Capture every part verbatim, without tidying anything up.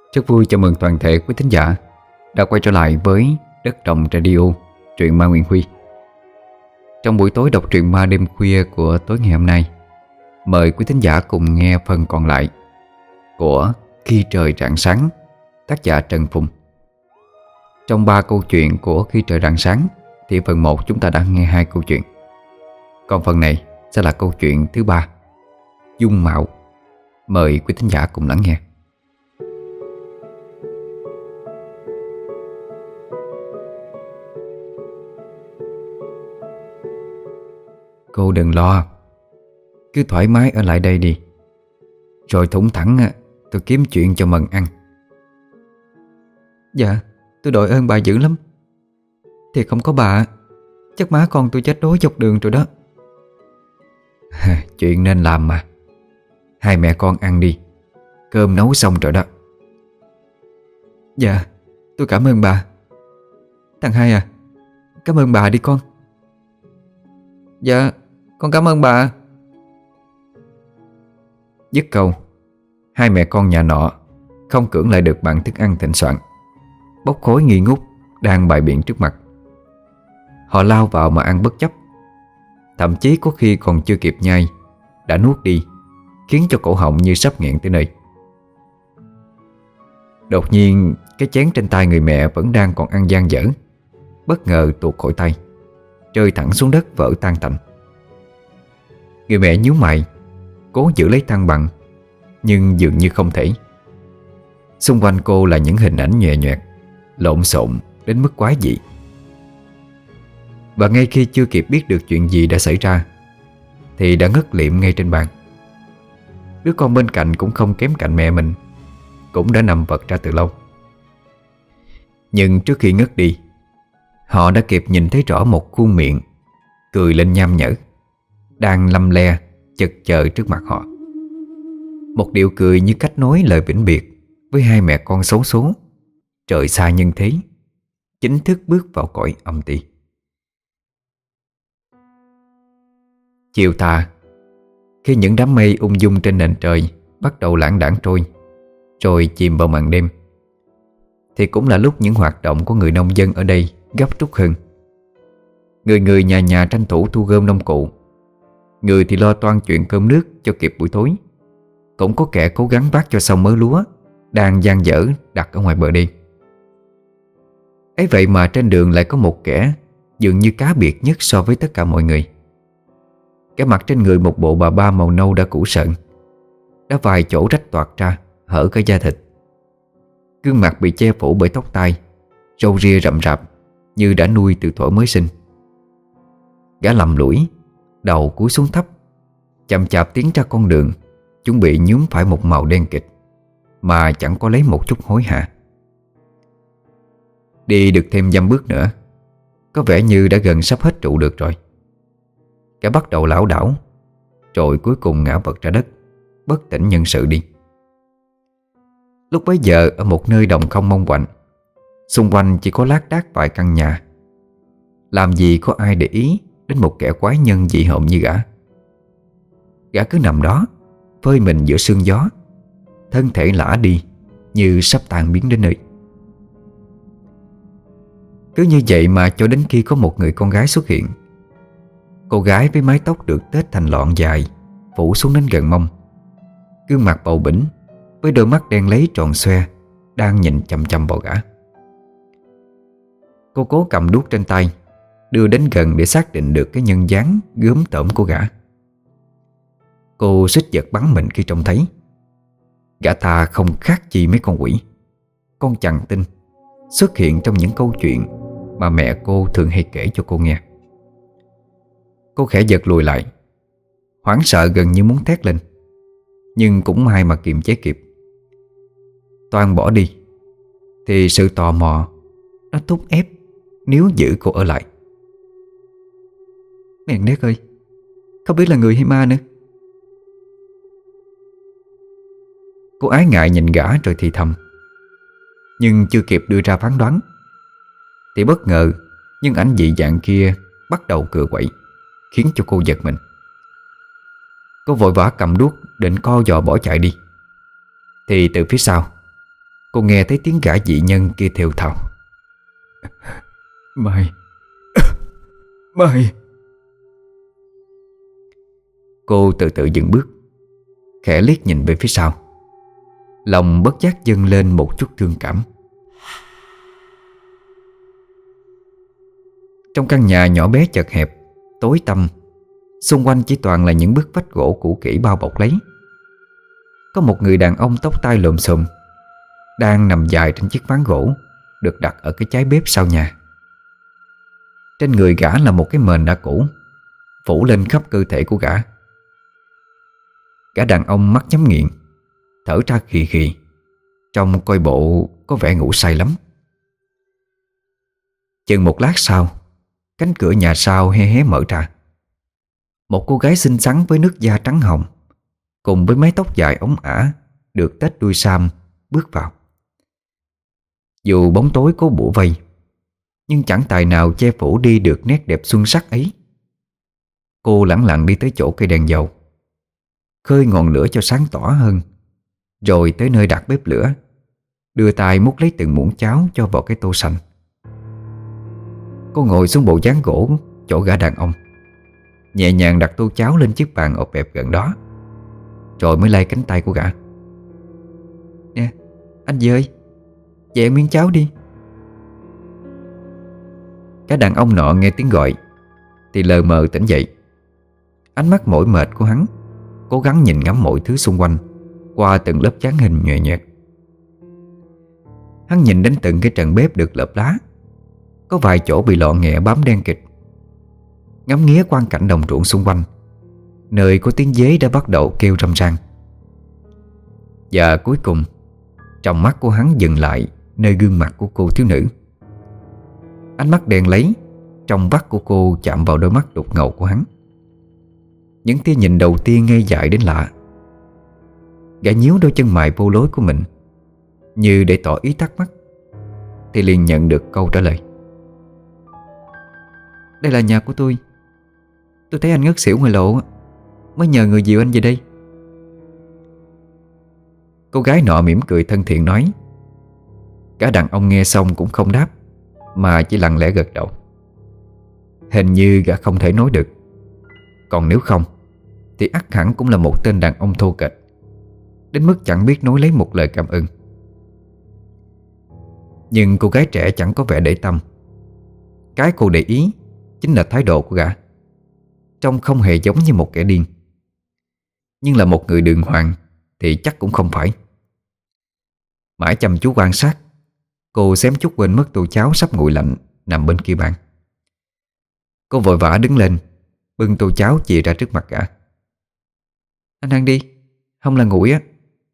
Rất vui chào mừng toàn thể quý thính giả đã quay trở lại với Đất Đồng Radio, truyện ma Nguyễn Huy. Trong buổi tối đọc truyện ma đêm khuya của tối ngày hôm nay, mời quý thính giả cùng nghe phần còn lại của Khi Trời Rạng Sáng, tác giả Trần Phùng. Trong ba câu chuyện của Khi Trời Rạng Sáng thì phần một chúng ta đã nghe hai câu chuyện, còn phần này sẽ là câu chuyện thứ ba, Dung Mạo. Mời quý thính giả cùng lắng nghe. Cô đừng lo, cứ thoải mái ở lại đây đi. Rồi thủng thẳng tôi kiếm chuyện cho Mần ăn. Dạ, tôi đội ơn bà dữ lắm. Thì không có bà, chắc má con tôi chết đói dọc đường rồi đó. Chuyện nên làm mà. Hai mẹ con ăn đi, cơm nấu xong rồi đó. Dạ, tôi cảm ơn bà. Thằng Hai à, cảm ơn bà đi con. Dạ, con cảm ơn bà. Dứt câu, hai mẹ con nhà nọ không cưỡng lại được bàn thức ăn thịnh soạn, bốc khói nghi ngút đang bày biện trước mặt. Họ lao vào mà ăn bất chấp, thậm chí có khi còn chưa kịp nhai đã nuốt đi, khiến cho cổ họng như sắp nghẹn tới nơi. Đột nhiên, cái chén trên tay người mẹ vẫn đang còn ăn dang dở bất ngờ tuột khỏi tay, rơi thẳng xuống đất vỡ tan tành. Người mẹ nhíu mày, cố giữ lấy thăng bằng, nhưng dường như không thể. Xung quanh cô là những hình ảnh nhòe nhoẹt, lộn xộn đến mức quái dị. Và ngay khi chưa kịp biết được chuyện gì đã xảy ra thì đã ngất liệm ngay trên bàn. Đứa con bên cạnh cũng không kém cạnh mẹ mình, cũng đã nằm vật ra từ lâu. Nhưng trước khi ngất đi, họ đã kịp nhìn thấy rõ một khuôn miệng cười lên nham nhở, đang lăm le chực chờ trước mặt họ. Một điệu cười như cách nói lời vĩnh biệt với hai mẹ con xấu số trời xa nhân thế, chính thức bước vào cõi âm ti. Chiều tà, khi những đám mây ung dung trên nền trời bắt đầu lãng đãng trôi, rồi chìm vào màn đêm, thì cũng là lúc những hoạt động của người nông dân ở đây gấp rút hơn. Người người nhà nhà tranh thủ thu gom nông cụ, người thì lo toan chuyện cơm nước cho kịp buổi tối, cũng có kẻ cố gắng vác cho xong mớ lúa đang dang dở đặt ở ngoài bờ đê. Ấy vậy mà trên đường lại có một kẻ dường như cá biệt nhất so với tất cả mọi người. Cái mặt trên người một bộ bà ba màu nâu đã cũ sợn, đã vài chỗ rách toạc ra, hở cả da thịt. Gương mặt bị che phủ bởi tóc tai, râu ria rậm rạp như đã nuôi từ thuở mới sinh. Gã lầm lũi, đầu cúi xuống thấp, chậm chạp tiến ra con đường, chuẩn bị nhuốm phải một màu đen kịt mà chẳng có lấy một chút hối hả. Đi được thêm dăm bước nữa, có vẻ như đã gần sắp hết trụ được rồi. Gã bắt đầu lảo đảo, rồi cuối cùng ngã vật ra đất, bất tỉnh nhân sự đi. Lúc bấy giờ ở một nơi đồng không mông quạnh, xung quanh chỉ có lác đác vài căn nhà. Làm gì có ai để ý đến một kẻ quái nhân dị hợm như gã. Gã cứ nằm đó, phơi mình giữa sương gió, thân thể lả đi như sắp tan biến đến nơi. Cứ như vậy mà cho đến khi có một người con gái xuất hiện. Cô gái với mái tóc được tết thành lọn dài, phủ xuống đến gần mông, gương mặt bầu bĩnh với đôi mắt đen lấy tròn xoe, đang nhìn chằm chằm vào gã. Cô cố cầm đuốc trên tay, đưa đến gần để xác định được cái nhân dáng gớm tởm của gã. Cô suýt giật bắn mình khi trông thấy gã ta không khác gì mấy con quỷ, con chằn tinh xuất hiện trong những câu chuyện mà mẹ cô thường hay kể cho cô nghe. Cô khẽ giật lùi lại, hoảng sợ gần như muốn thét lên, nhưng cũng may mà kiềm chế kịp. Toan bỏ đi thì sự tò mò nó thúc ép níu giữ cô ở lại. Mẹ nét ơi, không biết là người hay ma nữa. Cô ái ngại nhìn gã rồi thì thầm, nhưng chưa kịp đưa ra phán đoán thì bất ngờ nhưng ảnh dị dạng kia bắt đầu cựa quậy, khiến cho cô giật mình. Cô vội vã cầm đuốc định co giò bỏ chạy đi, thì từ phía sau Cô nghe thấy tiếng gã dị nhân kia thều thào: Mày Mày Cô từ từ dừng bước, khẽ liếc nhìn về phía sau. Lòng bất giác dâng lên một chút thương cảm. Trong căn nhà nhỏ bé chật hẹp, tối tăm, xung quanh chỉ toàn là những bức vách gỗ cũ kỹ bao bọc lấy. Có một người đàn ông tóc tai lồm xồm đang nằm dài trên chiếc ván gỗ được đặt ở cái trái bếp sau nhà. Trên người gã là một cái mền đã cũ phủ lên khắp cơ thể của gã. Gã đàn ông mắt nhắm nghiền, thở ra khì khì, trông coi bộ có vẻ ngủ say lắm. Chừng một lát sau, cánh cửa nhà sau hé hé mở ra. Một cô gái xinh xắn với nước da trắng hồng, cùng với mái tóc dài óng ả được tết đuôi sam, bước vào. Dù bóng tối cố bủa vây, nhưng chẳng tài nào che phủ đi được nét đẹp xuân sắc ấy. Cô lẳng lặng đi tới chỗ cây đèn dầu, khơi ngọn lửa cho sáng tỏ hơn, rồi tới nơi đặt bếp lửa, đưa tay múc lấy từng muỗng cháo cho vào cái tô sành. Cô ngồi xuống bộ dáng gỗ chỗ gã đàn ông, nhẹ nhàng đặt tô cháo lên chiếc bàn ọp ẹp gần đó, rồi mới lay cánh tay của gã: Nè, anh gì ơi, về miếng cháo đi. Cái đàn ông nọ nghe tiếng gọi thì lờ mờ tỉnh dậy. Ánh mắt mỏi mệt của hắn cố gắng nhìn ngắm mọi thứ xung quanh qua từng lớp dáng hình nhòe nhòe. Hắn nhìn đến từng cái trần bếp được lợp lá, có vài chỗ bị lọ nghẹ bám đen kịt. Ngắm nghía quang cảnh đồng ruộng xung quanh, nơi có tiếng dế đã bắt đầu kêu râm ran. Và cuối cùng, trong mắt của hắn dừng lại nơi gương mặt của cô thiếu nữ. Ánh mắt đen lấy trong vắt của cô chạm vào đôi mắt đục ngầu của hắn. Những tia nhìn đầu tiên ngây dại đến lạ. Gã nhíu đôi chân mày vô lối của mình, như để tỏ ý thắc mắc, thì liền nhận được câu trả lời: Đây là nhà của tôi. Tôi thấy anh ngất xỉu ngoài lộ, mới nhờ người dìu anh về đây. Cô gái nọ mỉm cười thân thiện nói. Cả đàn ông nghe xong cũng không đáp, mà chỉ lặng lẽ gật đầu. Hình như gã không thể nói được. Còn nếu không thì ắt hẳn cũng là một tên đàn ông thô kệch, đến mức chẳng biết nói lấy một lời cảm ơn. Nhưng cô gái trẻ chẳng có vẻ để tâm. Cái cô để ý chính là thái độ của gã, trông không hề giống như một kẻ điên. Nhưng là một người đường hoàng thì chắc cũng không phải. Mãi chăm chú quan sát, cô xém chút quên mất tô cháo sắp nguội lạnh nằm bên kia bàn. Cô vội vã đứng lên, bưng tô cháo chìa ra trước mặt gã. Anh ăn đi, không là nguội á.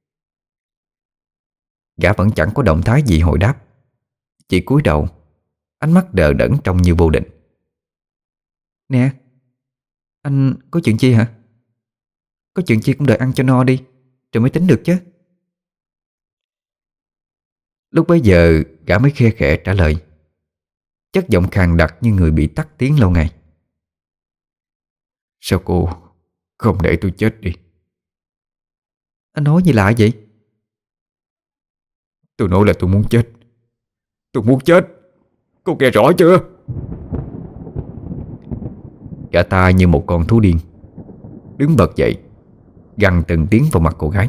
Gã vẫn chẳng có động thái gì hồi đáp, chỉ cúi đầu, ánh mắt đờ đẫn trông như vô định. Nè, anh có chuyện chi hả? Có chuyện chi cũng đợi ăn cho no đi, rồi mới tính được chứ. Lúc bấy giờ gã mới khe khẽ trả lời, chất giọng khàn đặc như người bị tắc tiếng lâu ngày. Sao cô không để tôi chết đi? Anh nói gì lạ vậy? Tôi nói là tôi muốn chết. Tôi muốn chết. Cô nghe rõ chưa? Gã ta như một con thú điên, đứng bật dậy, gằn từng tiếng vào mặt cô gái.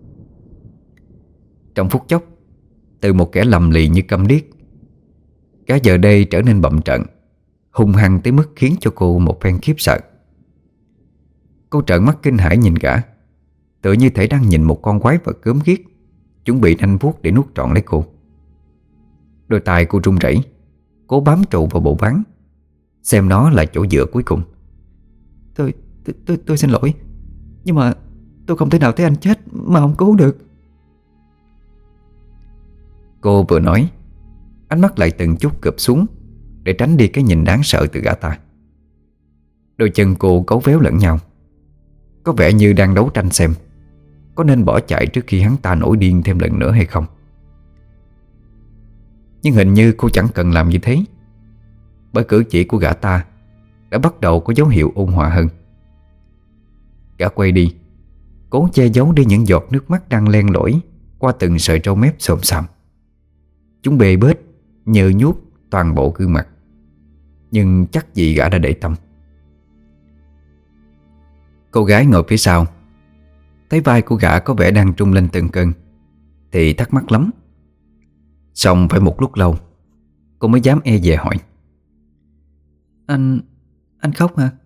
Trong phút chốc, từ một kẻ lầm lì như câm điếc, gã giờ đây trở nên bậm trợn, hung hăng tới mức khiến cho cô một phen khiếp sợ. Cô trợn mắt kinh hãi nhìn gã, tựa như thể đang nhìn một con quái vật gớm ghiếc, chuẩn bị nanh vuốt để nuốt trọn lấy cô. Đôi tay cô run rẩy, cố bám trụ vào bộ ván, xem nó là chỗ dựa cuối cùng. Tôi, tôi, tôi, tôi xin lỗi, nhưng mà tôi không thể nào thấy anh chết mà không cứu được. Cô vừa nói, ánh mắt lại từng chút cụp xuống để tránh đi cái nhìn đáng sợ từ gã ta. Đôi chân cô cấu véo lẫn nhau, có vẻ như đang đấu tranh xem có nên bỏ chạy trước khi hắn ta nổi điên thêm lần nữa hay không. Nhưng hình như cô chẳng cần làm như thế, bởi cử chỉ của gã ta đã bắt đầu có dấu hiệu ôn hòa hơn. Gã quay đi, cố che giấu đi những giọt nước mắt đang len lỏi qua từng sợi râu mép xồm xoàm. Chúng bê bết, nhơ nhuốc toàn bộ gương mặt, nhưng chắc gì gã đã để tâm. Cô gái ngồi phía sau thấy vai của gã có vẻ đang trung lên từng cơn thì thắc mắc lắm. Xong phải một lúc lâu cô mới dám e dè hỏi: Anh... anh khóc hả?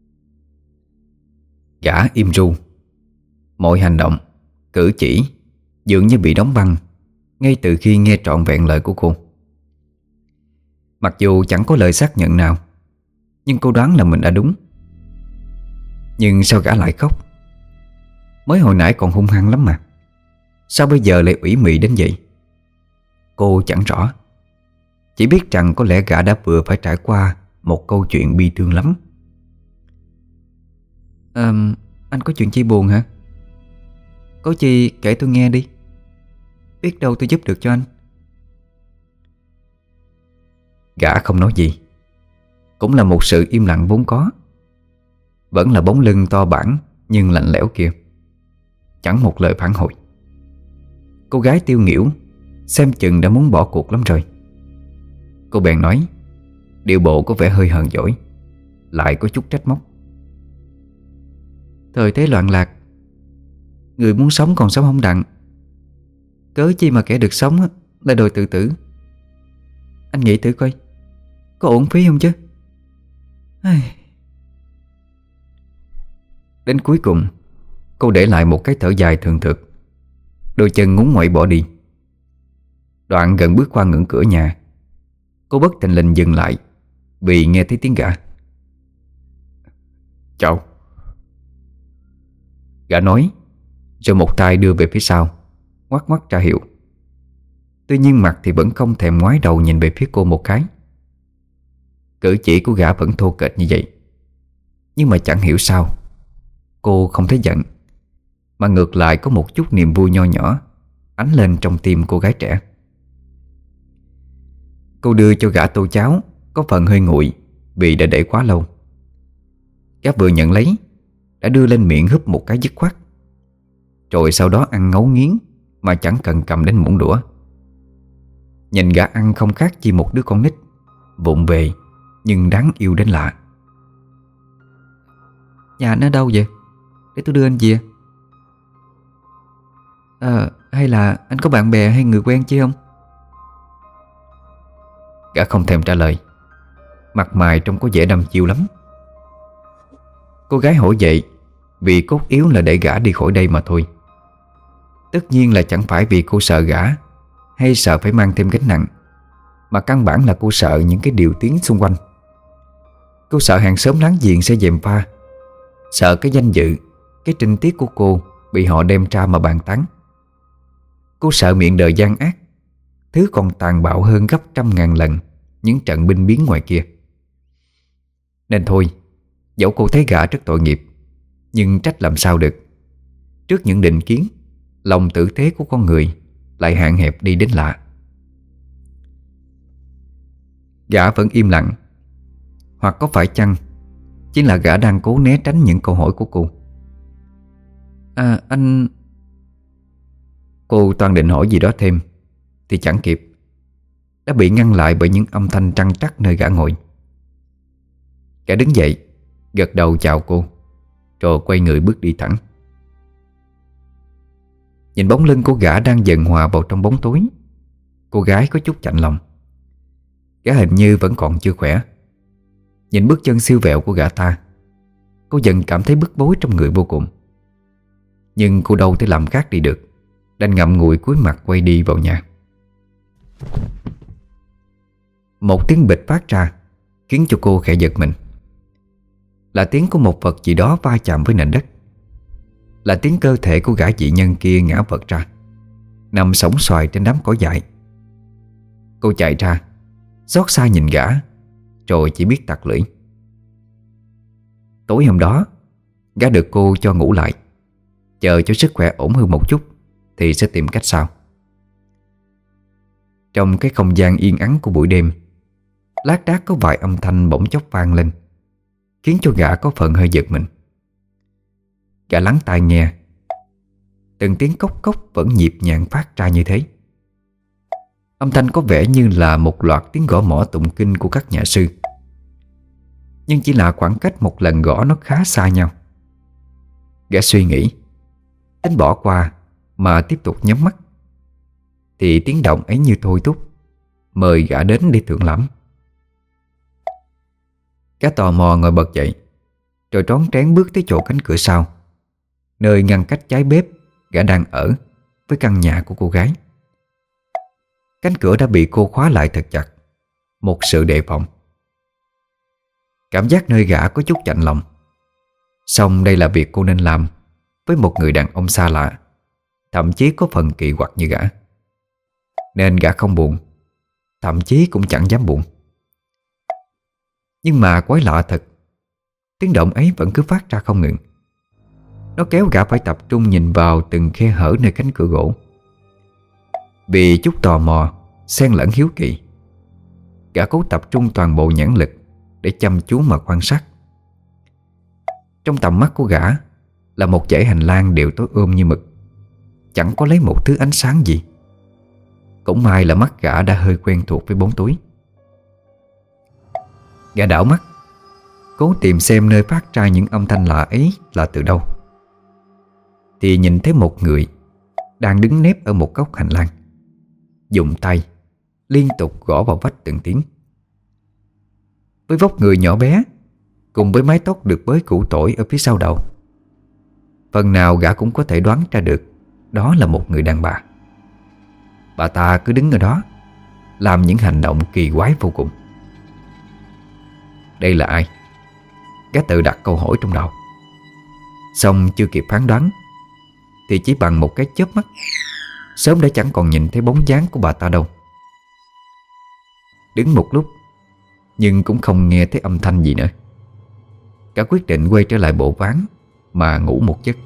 Gã im ru. Mọi hành động, cử chỉ dường như bị đóng băng ngay từ khi nghe trọn vẹn lời của cô. Mặc dù chẳng có lời xác nhận nào, nhưng cô đoán là mình đã đúng. Nhưng sao gã lại khóc? Mới hồi nãy còn hung hăng lắm mà, sao bây giờ lại ủy mị đến vậy? Cô chẳng rõ, chỉ biết rằng có lẽ gã đã vừa phải trải qua một câu chuyện bi thương lắm. à, Anh có chuyện chi buồn hả? Có chi kể tôi nghe đi, biết đâu tôi giúp được cho anh. Gã không nói gì. Cũng là một sự im lặng vốn có. Vẫn là bóng lưng to bản nhưng lạnh lẽo kia, chẳng một lời phản hồi. Cô gái tiêu nghỉu, xem chừng đã muốn bỏ cuộc lắm rồi. Cô bèn nói, điệu bộ có vẻ hơi hờn dỗi, lại có chút trách móc: Thời thế loạn lạc, người muốn sống còn sống không đặng, cớ chi mà kẻ được sống lại đòi tự tử. Anh nghĩ thử coi, có ổn phí không chứ? Ai... Đến cuối cùng cô để lại một cái thở dài thường thực, đôi chân ngúng nguậy bỏ đi. Đoạn gần bước qua ngưỡng cửa nhà, cô bất thình lình dừng lại vì nghe thấy tiếng gã. Chào. Gã nói, rồi một tay đưa về phía sau, ngoắc ngoắc ra hiệu. Tuy nhiên mặt thì vẫn không thèm ngoái đầu nhìn về phía cô một cái. Cử chỉ của gã vẫn thô kệch như vậy. Nhưng mà chẳng hiểu sao cô không thấy giận, mà ngược lại có một chút niềm vui nho nhỏ ánh lên trong tim cô gái trẻ. Cô đưa cho gã tô cháo có phần hơi nguội vì đã để quá lâu. Gã vừa nhận lấy đã đưa lên miệng húp một cái dứt khoát, rồi sau đó ăn ngấu nghiến mà chẳng cần cầm đến muỗng đũa. Nhìn gã ăn không khác chi một đứa con nít, vụng về nhưng đáng yêu đến lạ. Nhà anh ở đâu vậy? Để tôi đưa anh về. À, hay là anh có bạn bè hay người quen chi không? Gã không thèm trả lời, mặt mày trông có vẻ đăm chiêu lắm. Cô gái hỏi vậy vì cốt yếu là để gã đi khỏi đây mà thôi. Tất nhiên là chẳng phải vì cô sợ gã hay sợ phải mang thêm gánh nặng, mà căn bản là cô sợ những cái điều tiếng xung quanh. Cô sợ hàng xóm láng giềng sẽ gièm pha, sợ cái danh dự, cái trinh tiết của cô bị họ đem ra mà bàn tán. Cô sợ miệng đời gian ác, thứ còn tàn bạo hơn gấp trăm ngàn lần những trận binh biến ngoài kia. Nên thôi, dẫu cô thấy gã rất tội nghiệp, nhưng trách làm sao được. Trước những định kiến, lòng tử tế của con người lại hạn hẹp đi đến lạ. Gã vẫn im lặng. Hoặc có phải chăng chính là gã đang cố né tránh những câu hỏi của cô? À anh... Cô toàn định hỏi gì đó thêm thì chẳng kịp, đã bị ngăn lại bởi những âm thanh trăng trắc nơi gã ngồi. Gã đứng dậy, gật đầu chào cô, rồi quay người bước đi thẳng. Nhìn bóng lưng của gã đang dần hòa vào trong bóng tối, cô gái có chút chạnh lòng. Gã hình như vẫn còn chưa khỏe. Nhìn bước chân siêu vẹo của gã ta, cô dần cảm thấy bức bối trong người vô cùng. Nhưng cô đâu thể làm khác đi được, đành ngậm ngùi cúi mặt quay đi vào nhà. Một tiếng bịch phát ra khiến cho cô khẽ giật mình. Là tiếng của một vật gì đó va chạm với nền đất. Là tiếng cơ thể của gã dị nhân kia ngã vật ra, nằm sóng xoài trên đám cỏ dại. Cô chạy ra, xót xa nhìn gã, rồi chỉ biết tặc lưỡi. Tối hôm đó, gã được cô cho ngủ lại, chờ cho sức khỏe ổn hơn một chút thì sẽ tìm cách sau. Trong cái không gian yên ắng của buổi đêm, lác đác có vài âm thanh bỗng chốc vang lên, khiến cho gã có phần hơi giật mình. Gã lắng tai nghe từng tiếng cốc cốc vẫn nhịp nhàng phát ra như thế. Âm thanh có vẻ như là một loạt tiếng gõ mõ tụng kinh của các nhà sư, nhưng chỉ là khoảng cách một lần gõ nó khá xa nhau. Gã suy nghĩ, tính bỏ qua mà tiếp tục nhắm mắt, thì tiếng động ấy như thôi thúc, mời gã đến để thưởng lãm. Gã tò mò ngồi bật dậy, rồi rón rén bước tới chỗ cánh cửa sau, nơi ngăn cách trái bếp gã đang ở với căn nhà của cô gái. Cánh cửa đã bị cô khóa lại thật chặt, một sự đề phòng. Cảm giác nơi gã có chút chạnh lòng. Song đây là việc cô nên làm với một người đàn ông xa lạ, thậm chí có phần kỳ quặc như gã, nên gã không buồn, thậm chí cũng chẳng dám buồn. Nhưng mà quái lạ thật, tiếng động ấy vẫn cứ phát ra không ngừng. Nó kéo gã phải tập trung nhìn vào từng khe hở nơi cánh cửa gỗ. Vì chút tò mò xen lẫn hiếu kỳ, gã cố tập trung toàn bộ nhãn lực để chăm chú mà quan sát. Trong tầm mắt của gã là một dãy hành lang đều tối ôm như mực, chẳng có lấy một thứ ánh sáng gì. Cũng may là mắt gã đã hơi quen thuộc với bóng tối. Gã đảo mắt, cố tìm xem nơi phát ra những âm thanh lạ ấy là từ đâu, thì nhìn thấy một người đang đứng nép ở một góc hành lang, dùng tay liên tục gõ vào vách từng tiếng. Với vóc người nhỏ bé, cùng với mái tóc được bới củ tỏi ở phía sau đầu, phần nào gã cũng có thể đoán ra được đó là một người đàn bà. Bà ta cứ đứng ở đó, làm những hành động kỳ quái vô cùng. Đây là ai? Gã tự đặt câu hỏi trong đầu. Xong chưa kịp phán đoán, thì chỉ bằng một cái chớp mắt, sớm đã chẳng còn nhìn thấy bóng dáng của bà ta đâu. Đứng một lúc, nhưng cũng không nghe thấy âm thanh gì nữa. Gã quyết định quay trở lại bộ ván mà ngủ một giấc.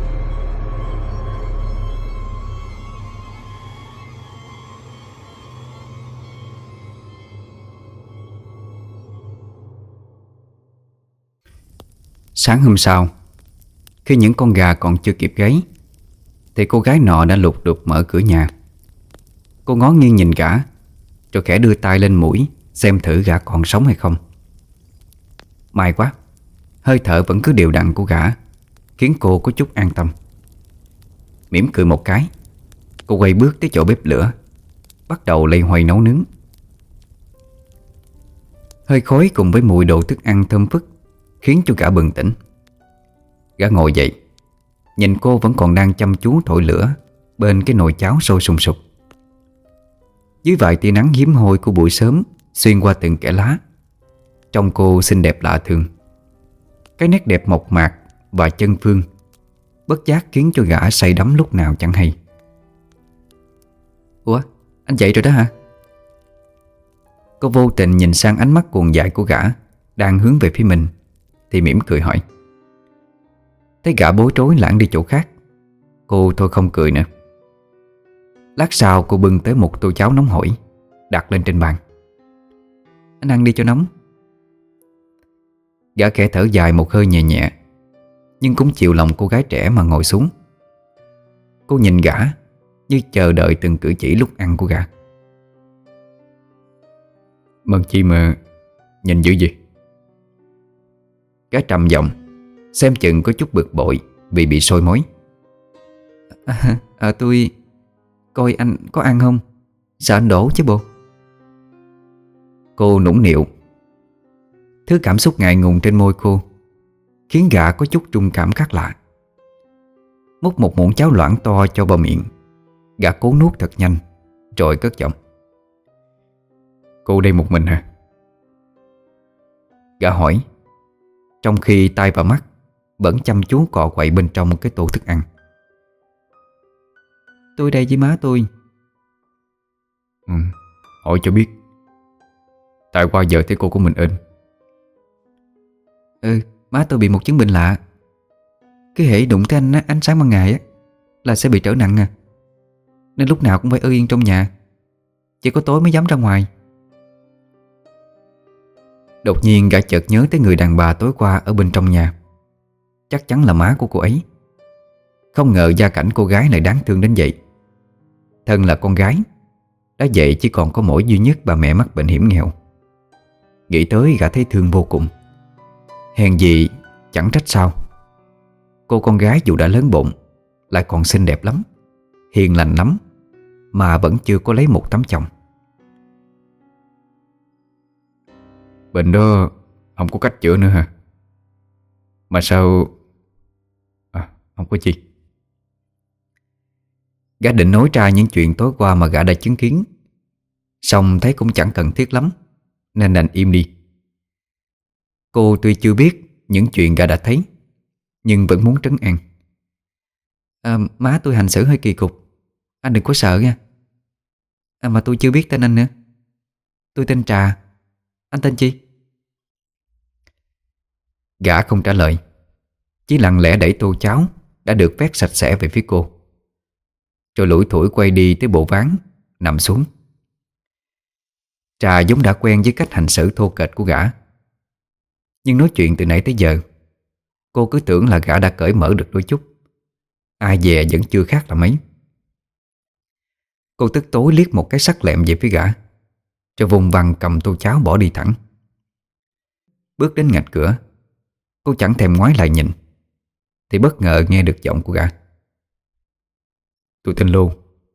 Sáng hôm sau, khi những con gà còn chưa kịp gáy, thì cô gái nọ đã lục đục mở cửa nhà. Cô ngó nghiêng nhìn gã, rồi khẽ đưa tay lên mũi xem thử gã còn sống hay không. May quá, hơi thở vẫn cứ đều đặn của gã khiến cô có chút an tâm. Mỉm cười một cái, cô quay bước tới chỗ bếp lửa, bắt đầu loay hoay nấu nướng. Hơi khói cùng với mùi đồ thức ăn thơm phức khiến cho gã bừng tỉnh. Gã ngồi dậy, nhìn cô vẫn còn đang chăm chú thổi lửa bên cái nồi cháo sôi sùng sục. Dưới vài tia nắng hiếm hoi của buổi sớm xuyên qua từng kẽ lá, trông cô xinh đẹp lạ thường. Cái nét đẹp mộc mạc và chân phương bất giác khiến cho gã say đắm lúc nào chẳng hay. Ủa, anh dậy rồi đó hả? Cô vô tình nhìn sang ánh mắt cuồng dại của gã đang hướng về phía mình, thì mỉm cười hỏi. Thấy gã bối rối lảng đi chỗ khác, cô thôi không cười nữa. Lát sau cô bưng tới một tô cháo nóng hổi, đặt lên trên bàn. Anh ăn đi cho nóng. Gã khẽ thở dài một hơi nhẹ nhẹ, nhưng cũng chịu lòng cô gái trẻ mà ngồi xuống. Cô nhìn gã như chờ đợi từng cử chỉ lúc ăn của gã. Mần chi mà nhìn dữ gì? Gã trầm giọng, xem chừng có chút bực bội vì bị soi mói. À, à tôi coi anh có ăn không? Sợ anh đổ chứ bộ. Cô nũng nịu. Thứ cảm xúc ngại ngùng trên môi cô khiến gã có chút trung cảm khác lạ. Múc một muỗng cháo loãng to cho vào miệng, gã cố nuốt thật nhanh, rồi cất giọng. Cô đây một mình hả? Gã hỏi, trong khi tay và mắt vẫn chăm chú cọ quậy bên trong cái tô thức ăn. Tôi đây với má tôi. Ừ, hỏi cho biết. Tại qua giờ thấy cô của mình ên. Ừ, má tôi bị một chứng bệnh lạ. Cái hễ đụng tới ánh, ánh sáng ban ngày á là sẽ bị trở nặng à. Nên lúc nào cũng phải ở yên trong nhà, chỉ có tối mới dám ra ngoài. Đột nhiên gã chợt nhớ tới người đàn bà tối qua ở bên trong nhà. Chắc chắn là má của cô ấy. Không ngờ gia cảnh cô gái này đáng thương đến vậy. Thân là con gái, đã vậy chỉ còn có mỗi duy nhất bà mẹ mắc bệnh hiểm nghèo. Nghĩ tới gã thấy thương vô cùng. Hèn gì chẳng trách sao. Cô con gái dù đã lớn bụng, lại còn xinh đẹp lắm, hiền lành lắm, mà vẫn chưa có lấy một tấm chồng. Bệnh đó không có cách chữa nữa hả? Mà sao... À, không có chi. Gã định nói ra những chuyện tối qua mà gã đã chứng kiến, xong thấy cũng chẳng cần thiết lắm, nên đành im đi. Cô tuy chưa biết những chuyện gã đã thấy, nhưng vẫn muốn trấn an. À, má tôi hành xử hơi kỳ cục, anh đừng có sợ nha. À, mà tôi chưa biết tên anh nữa. Tôi tên Trà. Anh tên chi? Gã không trả lời, chỉ lặng lẽ đẩy tô cháo đã được vét sạch sẽ về phía cô, rồi lủi thủi quay đi tới bộ ván, nằm xuống. Trà giống đã quen với cách hành xử thô kệch của gã, nhưng nói chuyện từ nãy tới giờ, cô cứ tưởng là gã đã cởi mở được đôi chút. Ai dè vẫn chưa khác là mấy. Cô tức tối liếc một cái sắc lẹm về phía gã, rồi vùng vằng cầm tô cháo bỏ đi thẳng. Bước đến ngạch cửa, cô chẳng thèm ngoái lại nhìn, thì bất ngờ nghe được giọng của gã. Tôi tên Lô.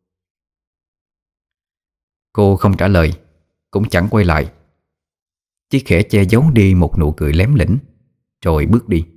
Cô không trả lời, cũng chẳng quay lại, chỉ khẽ che giấu đi một nụ cười lém lĩnh, rồi bước đi.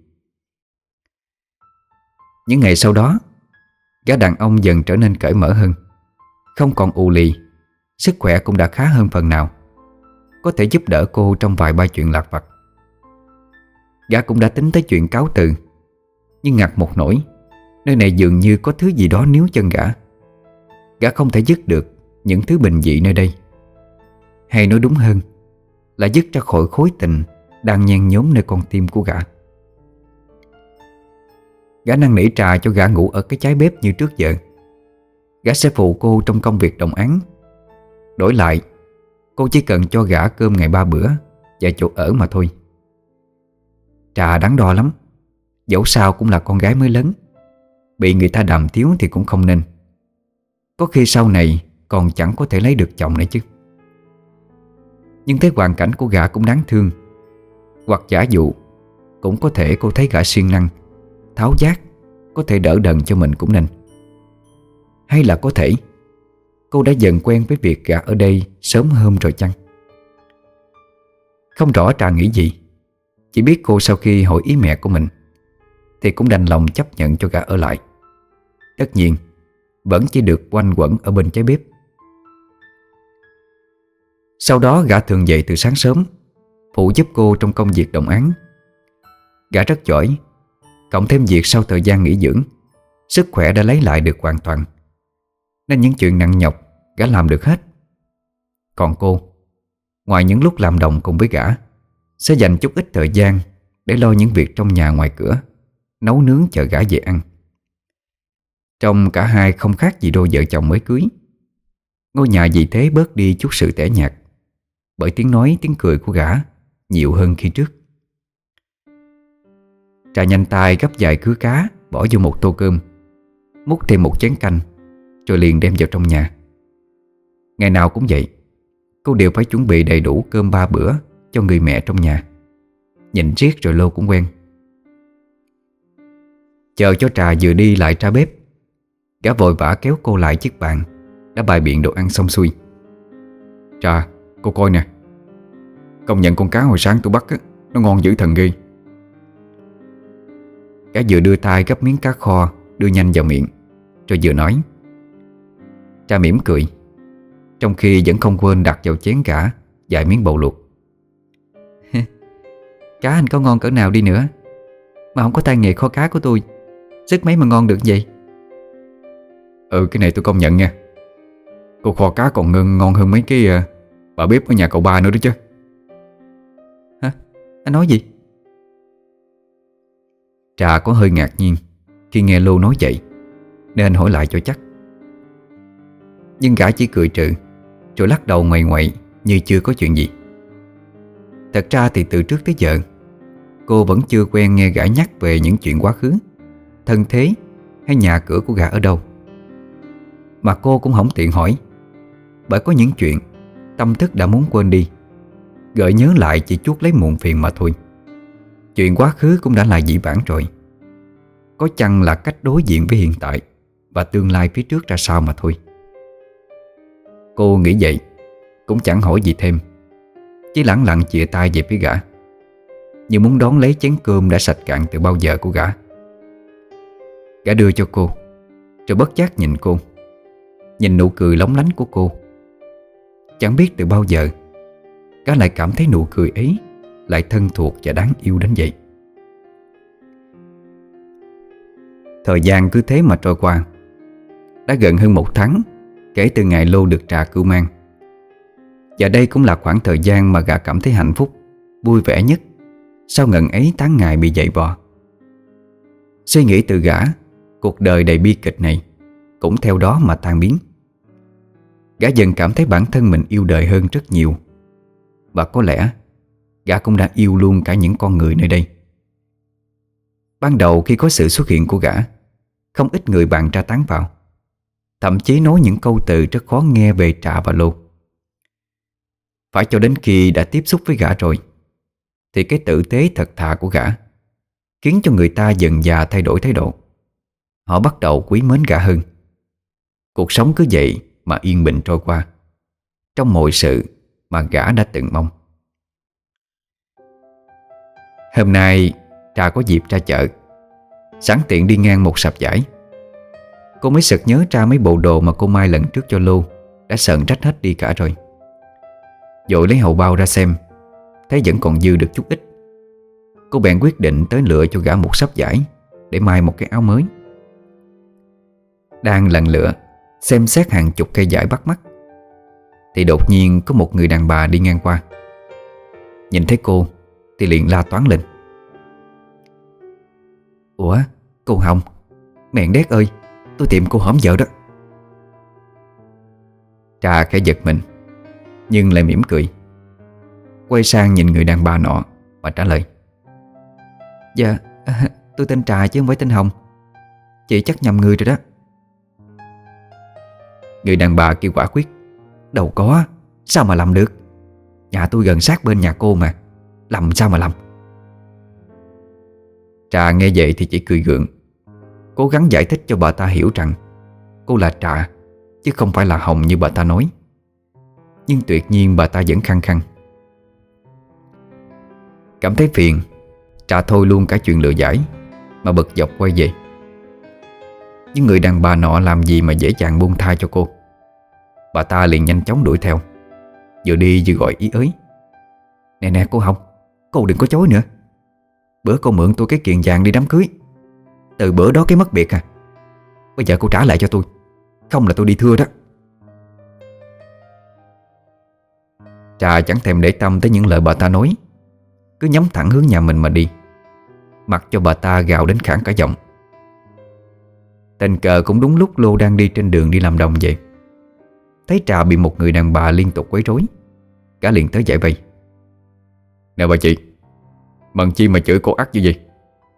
Những ngày sau đó, gã đàn ông dần trở nên cởi mở hơn, không còn ù lì, sức khỏe cũng đã khá hơn phần nào, có thể giúp đỡ cô trong vài ba chuyện lặt vặt. Gã cũng đã tính tới chuyện cáo từ, nhưng ngặt một nỗi, nơi này dường như có thứ gì đó níu chân gã. Gã không thể dứt được những thứ bình dị nơi đây, hay nói đúng hơn là dứt ra khỏi khối tình đang nhen nhóm nơi con tim của gã. Gã năn nỉ Trà cho gã ngủ ở cái trái bếp như trước giờ. Gã sẽ phụ cô trong công việc đồng áng. Đổi lại, cô chỉ cần cho gã cơm ngày ba bữa và chỗ ở mà thôi. Trà đắn đo lắm, dẫu sao cũng là con gái mới lớn, bị người ta đàm tiếu thì cũng không nên. Có khi sau này còn chẳng có thể lấy được chồng nữa chứ. Nhưng thấy hoàn cảnh của gã cũng đáng thương, hoặc giả dụ cũng có thể cô thấy gã siêng năng, tháo vát, có thể đỡ đần cho mình cũng nên. Hay là có thể cô đã dần quen với việc gã ở đây sớm hôm rồi chăng? Không rõ Trà nghĩ gì, chỉ biết cô sau khi hỏi ý mẹ của mình thì cũng đành lòng chấp nhận cho gã ở lại. Tất nhiên vẫn chỉ được quanh quẩn ở bên trái bếp. Sau đó gã thường dậy từ sáng sớm, phụ giúp cô trong công việc đồng áng. Gã rất giỏi, cộng thêm việc sau thời gian nghỉ dưỡng, sức khỏe đã lấy lại được hoàn toàn, nên những chuyện nặng nhọc gã làm được hết. Còn cô, ngoài những lúc làm đồng cùng với gã, sẽ dành chút ít thời gian để lo những việc trong nhà ngoài cửa, nấu nướng chờ gã về ăn. Trong cả hai không khác gì đôi vợ chồng mới cưới. Ngôi nhà vì thế bớt đi chút sự tẻ nhạt, bởi tiếng nói tiếng cười của gã nhiều hơn khi trước. Trà nhanh tay gấp vài khứa cá bỏ vô một tô cơm, múc thêm một chén canh, rồi liền đem vào trong nhà. Ngày nào cũng vậy, cô đều phải chuẩn bị đầy đủ cơm ba bữa cho người mẹ trong nhà. Nhìn riết rồi Lô cũng quen. Chờ cho Trà vừa đi lại ra bếp, gã vội vã kéo cô lại chiếc bàn đã bày biện đồ ăn xong xuôi. Trà, cô coi nè, công nhận con cá hồi sáng tôi bắt á, nó ngon dữ thần ghê. Gã vừa đưa tay gấp miếng cá kho đưa nhanh vào miệng, rồi vừa nói. Trà mỉm cười, trong khi vẫn không quên đặt vào chén gã vài miếng bầu luộc. Cá anh có ngon cỡ nào đi nữa, mà không có tay nghề kho cá của tôi, sức mấy mà ngon được vậy? Ừ, cái này tôi công nhận nha. Cô kho cá còn ngon, ngon hơn mấy cái uh, bà bếp ở nhà cậu ba nữa đó chứ. Hả? Anh nói gì? Trà có hơi ngạc nhiên khi nghe Lô nói vậy, nên hỏi lại cho chắc. Nhưng gã chỉ cười trừ, rồi lắc đầu ngoại ngoại như chưa có chuyện gì. Thật ra thì từ trước tới giờ cô vẫn chưa quen nghe gã nhắc về những chuyện quá khứ, thân thế hay nhà cửa của gã ở đâu. Mà cô cũng không tiện hỏi, bởi có những chuyện tâm thức đã muốn quên đi, gợi nhớ lại chỉ chuốc lấy muộn phiền mà thôi. Chuyện quá khứ cũng đã là dĩ vãng rồi, có chăng là cách đối diện với hiện tại và tương lai phía trước ra sao mà thôi. Cô nghĩ vậy, cũng chẳng hỏi gì thêm, chỉ lẳng lặng chìa tay về phía gã, như muốn đón lấy chén cơm đã sạch cạn từ bao giờ của gã. Gã đưa cho cô, rồi bất giác nhìn cô, nhìn nụ cười lóng lánh của cô. Chẳng biết từ bao giờ gã lại cảm thấy nụ cười ấy lại thân thuộc và đáng yêu đến vậy. Thời gian cứ thế mà trôi qua. Đã gần hơn một tháng kể từ ngày Lô được Trà cưu mang. Và đây cũng là khoảng thời gian mà gã cảm thấy hạnh phúc, vui vẻ nhất sau ngần ấy tháng ngày bị dày vò. Suy nghĩ từ gã, cuộc đời đầy bi kịch này cũng theo đó mà tan biến. Gã dần cảm thấy bản thân mình yêu đời hơn rất nhiều. Và có lẽ gã cũng đã yêu luôn cả những con người nơi đây. Ban đầu khi có sự xuất hiện của gã, không ít người bàn tra tán vào, thậm chí nói những câu từ rất khó nghe về Trà và Lô. Phải cho đến khi đã tiếp xúc với gã rồi, thì cái tử tế thật thà của gã khiến cho người ta dần dà thay đổi thái độ. Họ bắt đầu quý mến gã hơn. Cuộc sống cứ vậy mà yên bình trôi qua, trong mọi sự mà gã đã từng mong. Hôm nay Trà có dịp ra chợ, sẵn tiện đi ngang một sạp vải. Cô mới sực nhớ ra mấy bộ đồ mà cô may lần trước cho Lô đã sờn rách hết đi cả rồi. Vội lấy hầu bao ra xem, thấy vẫn còn dư được chút ít. Cô bèn quyết định tới lựa cho gã một sắp vải để may một cái áo mới. Đang lần lựa xem xét hàng chục cây vải bắt mắt, thì đột nhiên có một người đàn bà đi ngang qua. Nhìn thấy cô thì liền la toáng lên: "Ủa, cô Hồng, mẹn đét ơi, tôi tìm cô hổm giờ đó." Trà khẽ giật mình, nhưng lại mỉm cười, quay sang nhìn người đàn bà nọ và trả lời: "Dạ, tôi tên Trà chứ không phải tên Hồng. Chị chắc nhầm người rồi đó." Người đàn bà kia quả quyết: "Đâu có, sao mà lầm được. Nhà tôi gần sát bên nhà cô mà, lầm sao mà lầm." Trà nghe vậy thì chỉ cười gượng, cố gắng giải thích cho bà ta hiểu rằng cô là Trà chứ không phải là Hồng như bà ta nói. Nhưng tuyệt nhiên bà ta vẫn khăng khăng. Cảm thấy phiền, Trà thôi luôn cả chuyện lựa giải, mà bực dọc quay về. Nhưng người đàn bà nọ làm gì mà dễ dàng buông tha cho cô. Bà ta liền nhanh chóng đuổi theo, vừa đi vừa gọi ý ới: "Nè nè cô Hồng, cô đừng có chối nữa. Bữa cô mượn tôi cái kiềng vàng đi đám cưới, từ bữa đó cái mất biệt à. Bây giờ cô trả lại cho tôi, không là tôi đi thưa đó." Trà chẳng thèm để tâm tới những lời bà ta nói, cứ nhắm thẳng hướng nhà mình mà đi, mặc cho bà ta gào đến khản cả giọng. Tình cờ cũng đúng lúc Lô đang đi trên đường đi làm đồng vậy. Thấy Trà bị một người đàn bà liên tục quấy rối, cả liền tới giải vây: "Nè bà chị, mần chi mà chửi cô ác như vậy?"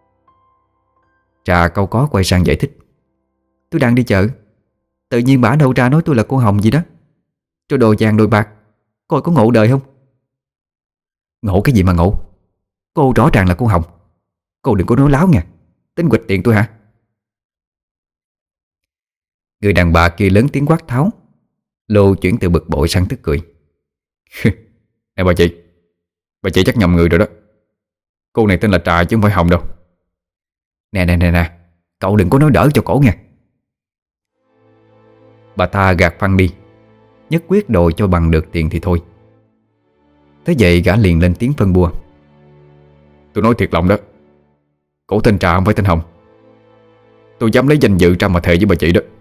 Trà câu có quay sang giải thích: "Tôi đang đi chợ, tự nhiên bả đâu ra nói tôi là cô Hồng gì đó, cho đồ vàng đồ bạc, coi có ngộ đời không?" "Ngộ cái gì mà ngộ? Cô rõ ràng là cô Hồng. Cô đừng có nói láo nha, tính quỵt tiền tôi hả?" Người đàn bà kia lớn tiếng quát tháo. Lô chuyển từ bực bội sang tức cười: "Nè bà chị, bà chị chắc nhầm người rồi đó. Cô này tên là Trà chứ không phải Hồng đâu." Nè nè nè nè, cậu đừng có nói đỡ cho cổ nha." Bà ta gạt phăng đi, nhất quyết đòi cho bằng được tiền thì thôi. Thế vậy gã liền lên tiếng phân bua: "Tôi nói thiệt lòng đó, cổ tên Trà không phải tên Hồng. Tôi dám lấy danh dự ra mà thề với bà chị đó."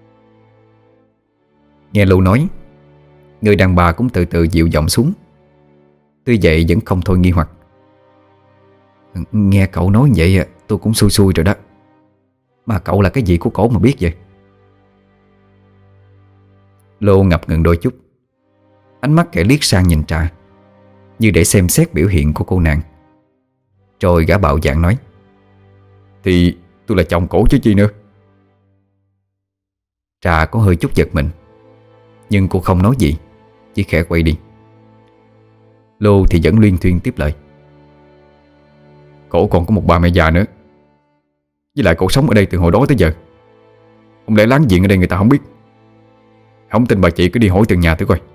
Nghe Lưu nói, người đàn bà cũng từ từ dịu giọng xuống. Tuy vậy vẫn không thôi nghi hoặc: "Nghe cậu nói vậy tôi cũng xui xui rồi đó. Mà cậu là cái gì của cổ mà biết vậy?" Lô ngập ngừng đôi chút, ánh mắt kẻ liếc sang nhìn Trà, như để xem xét biểu hiện của cô nàng. Rồi gã bạo dạn nói: "Thì tôi là chồng cổ chứ chi nữa. Trà có hơi chút giật mình, nhưng cô không nói gì, chỉ khẽ quay đi. Lô thì vẫn luyên thuyên tiếp lời. Cổ còn có một bà mẹ già nữa, với lại cổ sống ở đây từ hồi đó tới giờ. Không lẽ láng giềng ở đây người ta không biết? Không tin bà chị cứ đi hỏi từng nhà thử coi.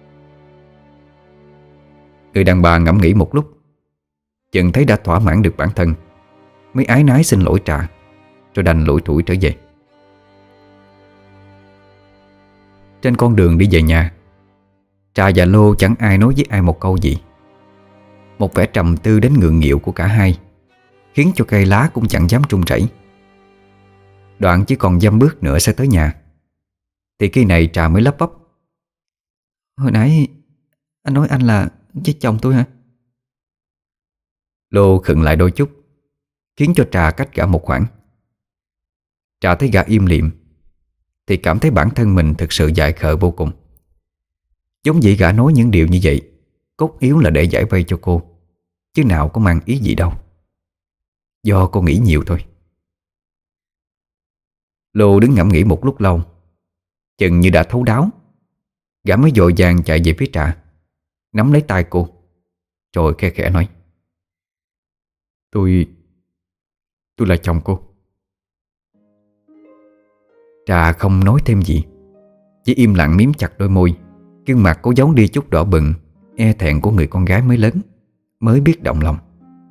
Người đàn bà ngẫm nghĩ một lúc, chừng thấy đã thỏa mãn được bản thân, mới áy náy xin lỗi Trà, rồi đành lủi thủi trở về. Trên con đường đi về nhà, Trà và Lô chẳng ai nói với ai một câu gì. Một vẻ trầm tư đến ngượng nghịu của cả hai khiến cho cây lá cũng chẳng dám rung rẩy. Đoạn chỉ còn dăm bước nữa sẽ tới nhà, thì khi này Trà mới lắp bắp. Hồi nãy anh nói anh là với chồng tôi hả? Lô khựng lại đôi chút, khiến cho Trà cách gã một khoảng. Trà thấy gã im lìm thì cảm thấy bản thân mình thực sự dại khờ vô cùng. Giống vậy gã nói những điều như vậy cốt yếu là để giải vây cho cô, chứ nào có mang ý gì đâu. Do cô nghĩ nhiều thôi. Lô đứng ngẫm nghĩ một lúc lâu, chừng như đã thấu đáo, gã mới vội vàng chạy về phía Trà, nắm lấy tay cô, rồi khe khẽ nói. Tôi... tôi là chồng cô. Trà không nói thêm gì, chỉ im lặng miếm chặt đôi môi, gương mặt cố giấu đi chút đỏ bừng, e thẹn của người con gái mới lớn, mới biết động lòng.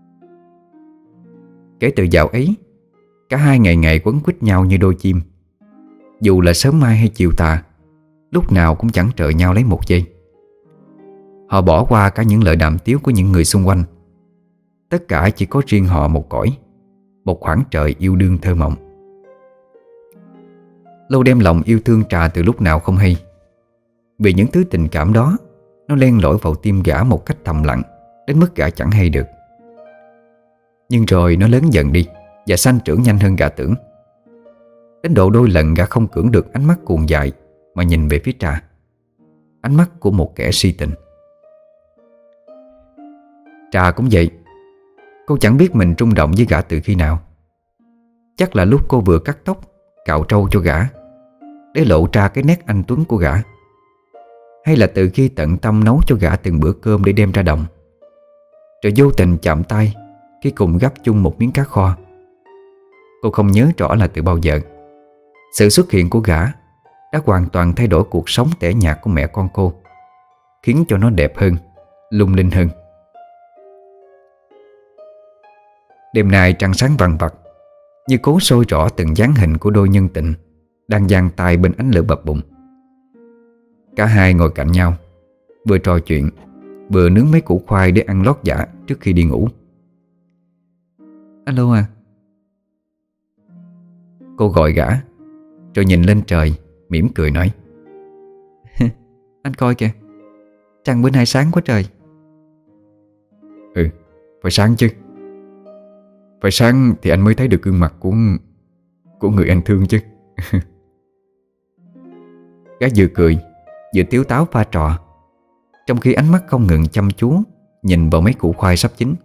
Kể từ dạo ấy, cả hai ngày ngày quấn quýt nhau như đôi chim. Dù là sớm mai hay chiều tà, lúc nào cũng chẳng trợ nhau lấy một giây. Họ bỏ qua cả những lời đàm tiếu của những người xung quanh. Tất cả chỉ có riêng họ một cõi, một khoảng trời yêu đương thơ mộng. Lâu đem lòng yêu thương Trà từ lúc nào không hay. Vì những thứ tình cảm đó, nó len lỏi vào tim gã một cách thầm lặng, đến mức gã chẳng hay được. Nhưng rồi nó lớn dần đi và sanh trưởng nhanh hơn gã tưởng. Đến độ đôi lần gã không cưỡng được ánh mắt cuồng dại mà nhìn về phía Trà. Ánh mắt của một kẻ si tình. Trà cũng vậy. Cô chẳng biết mình rung động với gã từ khi nào. Chắc là lúc cô vừa cắt tóc, cạo trâu cho gã, để lộ ra cái nét anh tuấn của gã. Hay là từ khi tận tâm nấu cho gã từng bữa cơm để đem ra đồng, rồi vô tình chạm tay khi cùng gắp chung một miếng cá kho. Cô không nhớ rõ là từ bao giờ. Sự xuất hiện của gã đã hoàn toàn thay đổi cuộc sống tẻ nhạt của mẹ con cô, khiến cho nó đẹp hơn, lung linh hơn. Đêm nay trăng sáng vằng vặc, như cố soi rõ từng dáng hình của đôi nhân tình đang giang tay bên ánh lửa bập bùng. Cả hai ngồi cạnh nhau, vừa trò chuyện, vừa nướng mấy củ khoai để ăn lót dạ trước khi đi ngủ. Alo à. Cô gọi gã, rồi nhìn lên trời, mỉm cười nói. Anh coi kìa, trăng bữa nay sáng quá trời. Ừ, phải sáng chứ. Phải sáng thì anh mới thấy được gương mặt của Của người anh thương chứ. Gã vừa cười vừa tiếu táo pha trò, trong khi ánh mắt không ngừng chăm chú nhìn vào mấy củ khoai sắp chín.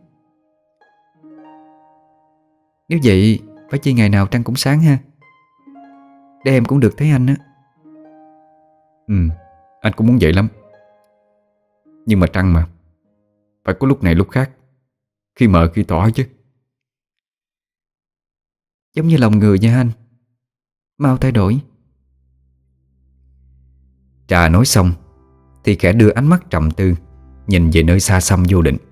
Nếu vậy phải chi ngày nào trăng cũng sáng ha, để em cũng được thấy anh á. Ừ, anh cũng muốn vậy lắm. Nhưng mà trăng mà, phải có lúc này lúc khác, khi mờ khi tỏ chứ. Giống như lòng người nha anh, mau thay đổi. Trà nói xong thì kẻ đưa ánh mắt trầm tư nhìn về nơi xa xăm vô định.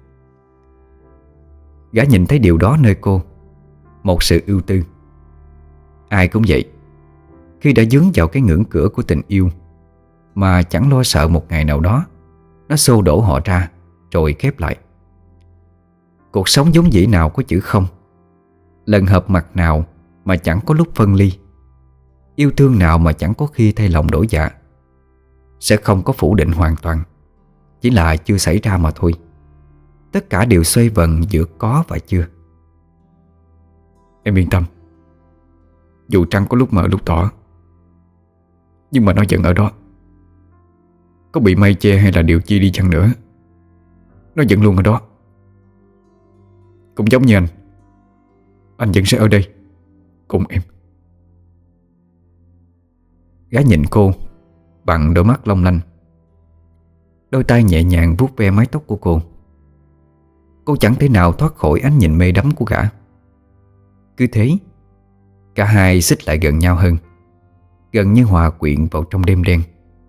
Gã nhìn thấy điều đó nơi cô, một sự ưu tư. Ai cũng vậy, khi đã dướng vào cái ngưỡng cửa của tình yêu mà chẳng lo sợ một ngày nào đó nó xô đổ họ ra rồi khép lại. Cuộc sống vốn dĩ nào có chữ không, lần hợp mặt nào mà chẳng có lúc phân ly, yêu thương nào mà chẳng có khi thay lòng đổi dạ. Sẽ không có phủ định hoàn toàn, chỉ là chưa xảy ra mà thôi. Tất cả đều xoay vần giữa có và chưa. Em yên tâm, dù trăng có lúc mờ lúc tỏ, nhưng mà nó vẫn ở đó. Có bị mây che hay là điều chi đi chăng nữa, nó vẫn luôn ở đó. Cũng giống như anh, anh vẫn sẽ ở đây cùng em. Gã nhìn cô bằng đôi mắt long lanh, đôi tay nhẹ nhàng vuốt ve mái tóc của cô. Cô chẳng thể nào thoát khỏi ánh nhìn mê đắm của gã. Cứ thế, cả hai xích lại gần nhau hơn, gần như hòa quyện vào trong đêm đen.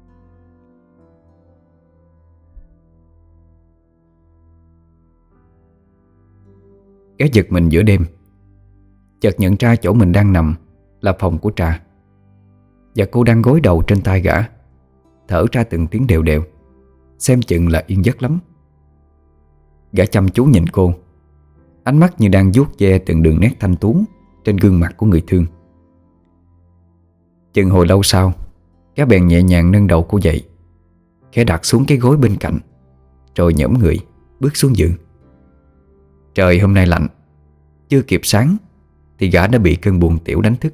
Gã giật mình giữa đêm, chợt nhận ra chỗ mình đang nằm là phòng của Trà, và cô đang gối đầu trên tay gã, thở ra từng tiếng đều đều, xem chừng là yên giấc lắm. Gã chăm chú nhìn cô, ánh mắt như đang vuốt ve từng đường nét thanh tú trên gương mặt của người thương. Chừng hồi lâu sau, gã bèn nhẹ nhàng nâng đầu cô dậy, khẽ đặt xuống cái gối bên cạnh, rồi nhổm người bước xuống giường. Trời hôm nay lạnh, chưa kịp sáng thì gã đã bị cơn buồn tiểu đánh thức.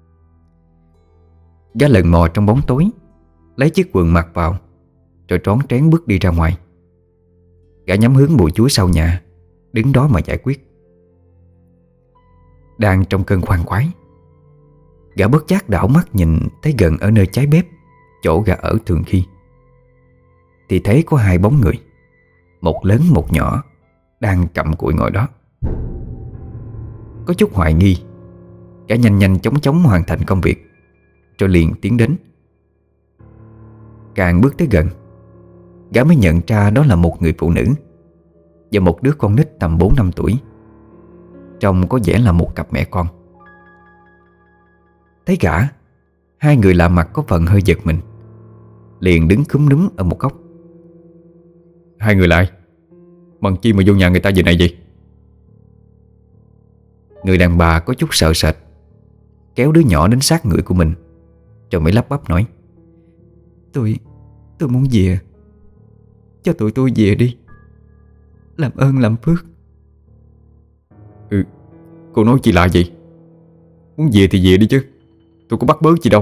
Gã lần mò trong bóng tối, lấy chiếc quần mặc vào, rồi trón trén bước đi ra ngoài. Gã nhắm hướng bụi chuối sau nhà, đứng đó mà giải quyết. Đang trong cơn khoan khoái, gã bất giác đảo mắt nhìn thấy gần ở nơi cháy bếp, chỗ gã ở thường khi, thì thấy có hai bóng người, một lớn một nhỏ, đang cặm cụi ngồi đó. Có chút hoài nghi, gã nhanh nhanh chóng chóng hoàn thành công việc, rồi liền tiến đến. Càng bước tới gần, gã mới nhận ra đó là một người phụ nữ và một đứa con nít tầm bốn năm tuổi, trông có vẻ là một cặp mẹ con. Thấy gã, hai người lạ mặt có phần hơi giật mình, liền đứng cúm núm ở một góc. Hai người lại, bằng chi mà vô nhà người ta giờ này vậy? Người đàn bà có chút sợ sệt, kéo đứa nhỏ đến sát người của mình, rồi mới lắp bắp nói: Tôi, tôi muốn về. Cho tụi tôi về đi, làm ơn làm phước. Ừ, cô nói chị lạ vậy? Muốn về thì về đi chứ, tôi có bắt bớ gì đâu.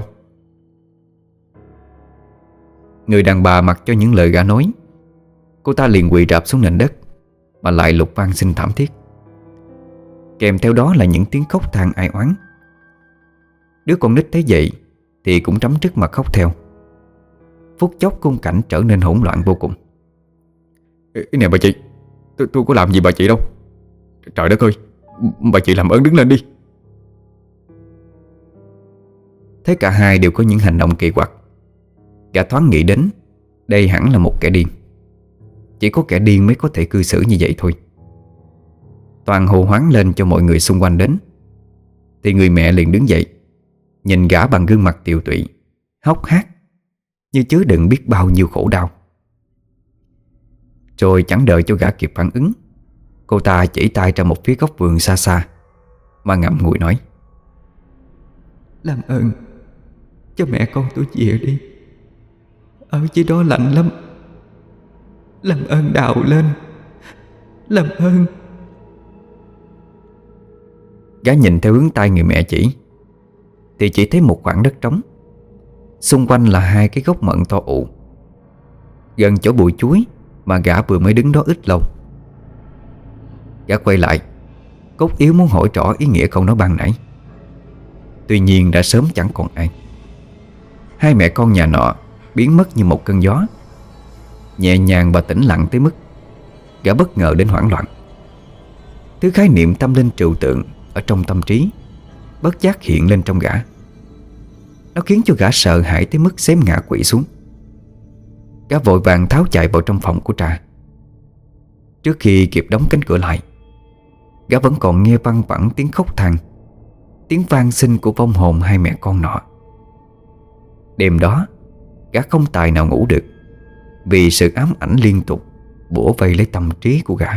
Người đàn bà mặc cho những lời gã nói, cô ta liền quỳ rạp xuống nền đất mà lại lục van xin thảm thiết. Kèm theo đó là những tiếng khóc than ai oán. Đứa con nít thấy vậy thì cũng trắm trước mặt khóc theo. Phút chốc khung cảnh trở nên hỗn loạn vô cùng. Ê, nè bà chị, tôi, tôi có làm gì bà chị đâu. Trời đất ơi, bà chị làm ơn đứng lên đi. Thấy cả hai đều có những hành động kỳ quặc, gã thoáng nghĩ đến đây hẳn là một kẻ điên. Chỉ có kẻ điên mới có thể cư xử như vậy thôi. Toàn hô hoáng lên cho mọi người xung quanh đến, thì người mẹ liền đứng dậy, nhìn gã bằng gương mặt tiều tụy, hốc hác, như chứa đựng biết bao nhiêu khổ đau. Rồi chẳng đợi cho gã kịp phản ứng, cô ta chỉ tay ra một phía góc vườn xa xa mà ngậm ngùi nói: Làm ơn cho mẹ con tôi về đi, ở dưới đó lạnh lắm. Làm ơn đào lên, làm ơn. Gã nhìn theo hướng tay người mẹ chỉ, thì chỉ thấy một khoảng đất trống, xung quanh là hai cái gốc mận to ụ, gần chỗ bụi chuối mà gã vừa mới đứng đó ít lâu. Gã quay lại, cốt yếu muốn hỏi rõ ý nghĩa câu nói ban nãy. Tuy nhiên đã sớm chẳng còn ai. Hai mẹ con nhà nọ biến mất như một cơn gió, nhẹ nhàng và tĩnh lặng tới mức gã bất ngờ đến hoảng loạn. Thứ khái niệm tâm linh trừu tượng ở trong tâm trí bất giác hiện lên trong gã. Nó khiến cho gã sợ hãi tới mức xém ngã quỵ xuống. Gã vội vàng tháo chạy vào trong phòng của Trà. Trước khi kịp đóng cánh cửa lại, gã vẫn còn nghe văng vẳng tiếng khóc than, tiếng van xin của vong hồn hai mẹ con nọ. Đêm đó gã không tài nào ngủ được, vì sự ám ảnh liên tục bủa vây lấy tâm trí của gã.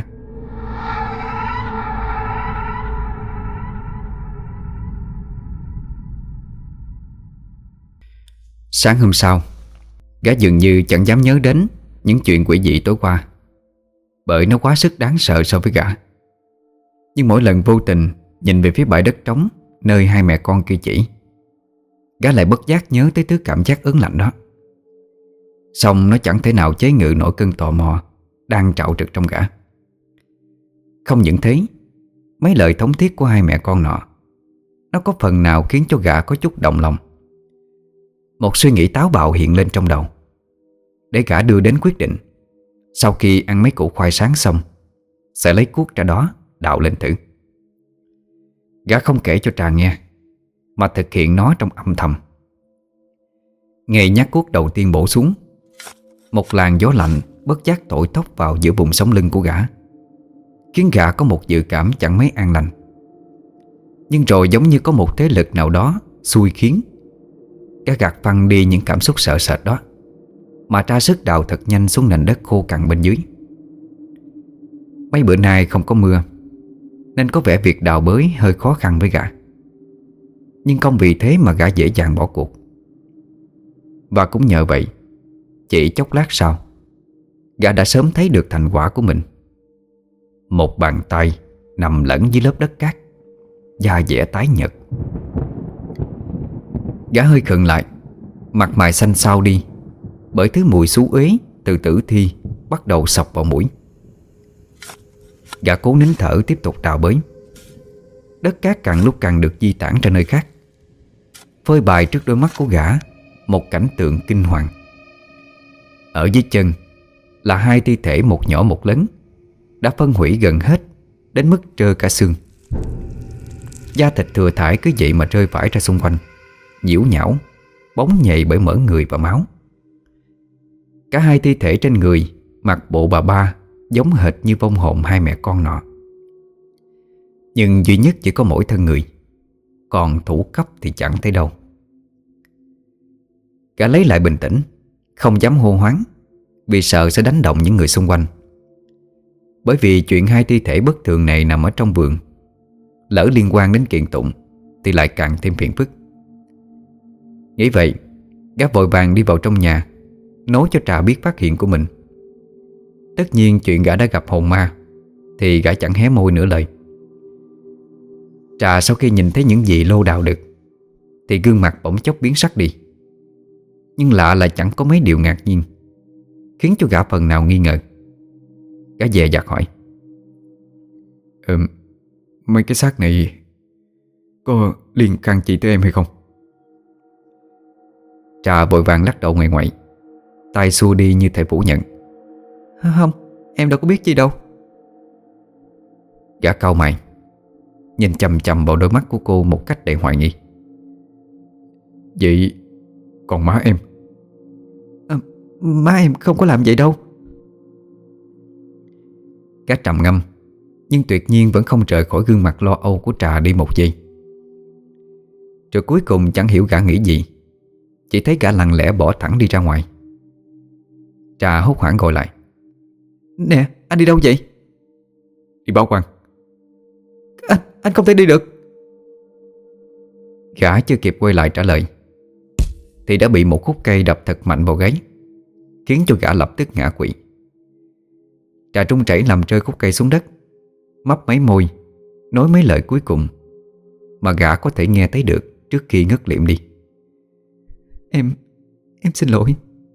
Sáng hôm sau, gã dường như chẳng dám nhớ đến những chuyện quỷ dị tối qua, bởi nó quá sức đáng sợ so với gã. Nhưng mỗi lần vô tình nhìn về phía bãi đất trống nơi hai mẹ con kia chỉ, gã lại bất giác nhớ tới thứ cảm giác ớn lạnh đó. Xong nó chẳng thể nào chế ngự nổi cơn tò mò đang trạo trực trong gã. Không những thế, mấy lời thống thiết của hai mẹ con nọ, nó có phần nào khiến cho gã có chút động lòng. Một suy nghĩ táo bạo hiện lên trong đầu, để gã đưa đến quyết định sau khi ăn mấy củ khoai sáng xong sẽ lấy cuốc ra đó đào lên thử. Gã không kể cho Trà nghe, mà thực hiện nó trong âm thầm. Ngày nhát cuốc đầu tiên bổ xuống, một làn gió lạnh bất giác thổi tóc vào giữa vùng sống lưng của gã, khiến gã có một dự cảm chẳng mấy an lành. Nhưng rồi giống như có một thế lực nào đó xui khiến, gã gạt phăng đi những cảm xúc sợ sệt đó, mà ra sức đào thật nhanh xuống nền đất khô cằn bên dưới. Mấy bữa nay không có mưa, nên có vẻ việc đào bới hơi khó khăn với gã. Nhưng không vì thế mà gã dễ dàng bỏ cuộc. Và cũng nhờ vậy, chỉ chốc lát sau, gã đã sớm thấy được thành quả của mình. Một bàn tay nằm lẫn dưới lớp đất cát, da dẻ tái nhợt. Gã hơi khựng lại, mặt mày xanh xao đi, bởi thứ mùi xú uế từ tử thi bắt đầu xộc vào mũi. Gã cố nín thở tiếp tục đào bới. Đất cát càng lúc càng được di tản ra nơi khác, phơi bày trước đôi mắt của gã một cảnh tượng kinh hoàng. Ở dưới chân là hai thi thể, một nhỏ một lớn, đã phân hủy gần hết đến mức trơ cả xương. Da thịt thừa thải cứ vậy mà rơi vãi ra xung quanh, nhiễu nhão, bóng nhầy bởi mỡ người và máu. Cả hai thi thể trên người mặc bộ bà ba giống hệt như vong hồn hai mẹ con nọ, nhưng duy nhất chỉ có mỗi thân người, còn thủ cấp thì chẳng thấy đâu. Gã lấy lại bình tĩnh, không dám hô hoáng, vì sợ sẽ đánh động những người xung quanh. Bởi vì chuyện hai thi thể bất thường này nằm ở trong vườn, lỡ liên quan đến kiện tụng thì lại càng thêm phiền phức. Nghĩ vậy, gã vội vàng đi vào trong nhà, nói cho Trà biết phát hiện của mình. Tất nhiên chuyện gã đã gặp hồn ma thì gã chẳng hé môi nửa lời. Trà sau khi nhìn thấy những gì lô đào được thì gương mặt bỗng chốc biến sắc đi. Nhưng lạ là chẳng có mấy điều ngạc nhiên, khiến cho gã phần nào nghi ngờ. Gã dè dặt hỏi: Ừ, mấy cái xác này có liên can gì tới em hay không? Trà vội vàng lắc đầu ngoại ngoại, tay xua đi như thể phủ nhận: Không, em đâu có biết gì đâu. Gã cau mày, nhìn chằm chằm vào đôi mắt của cô một cách đầy hoài nghi. Vậy còn má em? À, má em không có làm vậy đâu. Gã trầm ngâm, nhưng tuyệt nhiên vẫn không rời khỏi gương mặt lo âu của Trà đi một giây. Rồi cuối cùng chẳng hiểu gã nghĩ gì, chỉ thấy gã lặng lẽ bỏ thẳng đi ra ngoài. Trà hốt hoảng gọi lại: Nè, anh đi đâu vậy? Đi báo quan. Anh, anh không thể đi được. Gã chưa kịp quay lại trả lời thì đã bị một khúc cây đập thật mạnh vào gáy, khiến cho gã lập tức ngã quỵ. Trà trung chảy làm rơi khúc cây xuống đất, mấp máy môi, nói mấy lời cuối cùng mà gã có thể nghe thấy được trước khi ngất liệm đi. Em, em xin lỗi.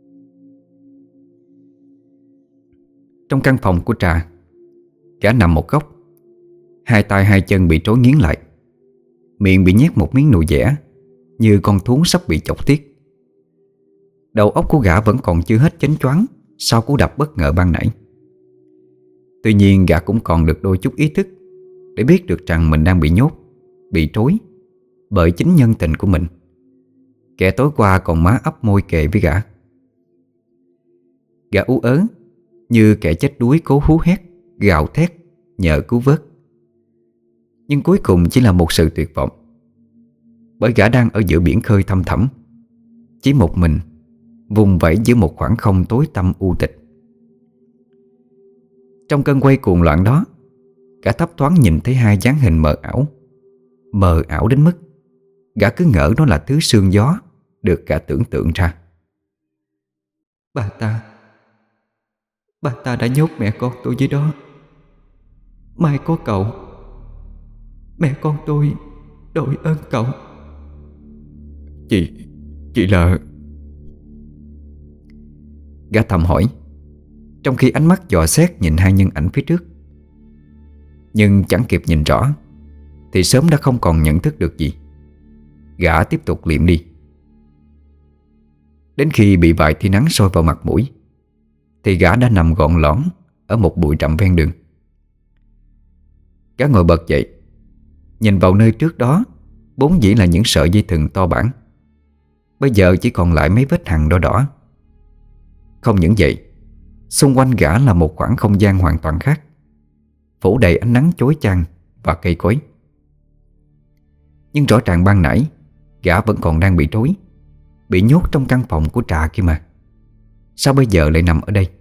Trong căn phòng của Trà, gã nằm một góc, hai tay hai chân bị trói nghiến lại, miệng bị nhét một miếng nồi dẻ như con thú sắp bị chọc tiết. Đầu óc của gã vẫn còn chưa hết chánh choáng sau cú đập bất ngờ ban nãy. Tuy nhiên gã cũng còn được đôi chút ý thức để biết được rằng mình đang bị nhốt, bị trói bởi chính nhân tình của mình, kẻ tối qua còn má ấp môi kề với gã. Gã ú ớ như kẻ chết đuối cố hú hét, gào thét nhờ cứu vớt. Nhưng cuối cùng chỉ là một sự tuyệt vọng, bởi gã đang ở giữa biển khơi thăm thẳm, chỉ một mình vùng vẫy giữa một khoảng không tối tăm u tịch. Trong cơn quay cuồng loạn đó, gã thấp thoáng nhìn thấy hai dáng hình mờ ảo, mờ ảo đến mức gã cứ ngỡ nó là thứ sương gió được gã tưởng tượng ra. Bà ta Bà ta đã nhốt mẹ con tôi dưới đó. Mai có cậu, mẹ con tôi đội ơn cậu. Chị Chị là... Gã thầm hỏi, trong khi ánh mắt dò xét nhìn hai nhân ảnh phía trước. Nhưng chẳng kịp nhìn rõ thì sớm đã không còn nhận thức được gì. Gã tiếp tục liệm đi. Đến khi bị vài tia nắng soi vào mặt mũi thì gã đã nằm gọn lõn ở một bụi rậm ven đường. Gã ngồi bật dậy, nhìn vào nơi trước đó vốn dĩ là những sợi dây thừng to bản, bây giờ chỉ còn lại mấy vết hằn đỏ đỏ. Không những vậy, xung quanh gã là một khoảng không gian hoàn toàn khác, phủ đầy ánh nắng chói chang và cây cối. Nhưng rõ ràng ban nãy gã vẫn còn đang bị trói, bị nhốt trong căn phòng của Trà kia mà. Sao bây giờ lại nằm ở đây?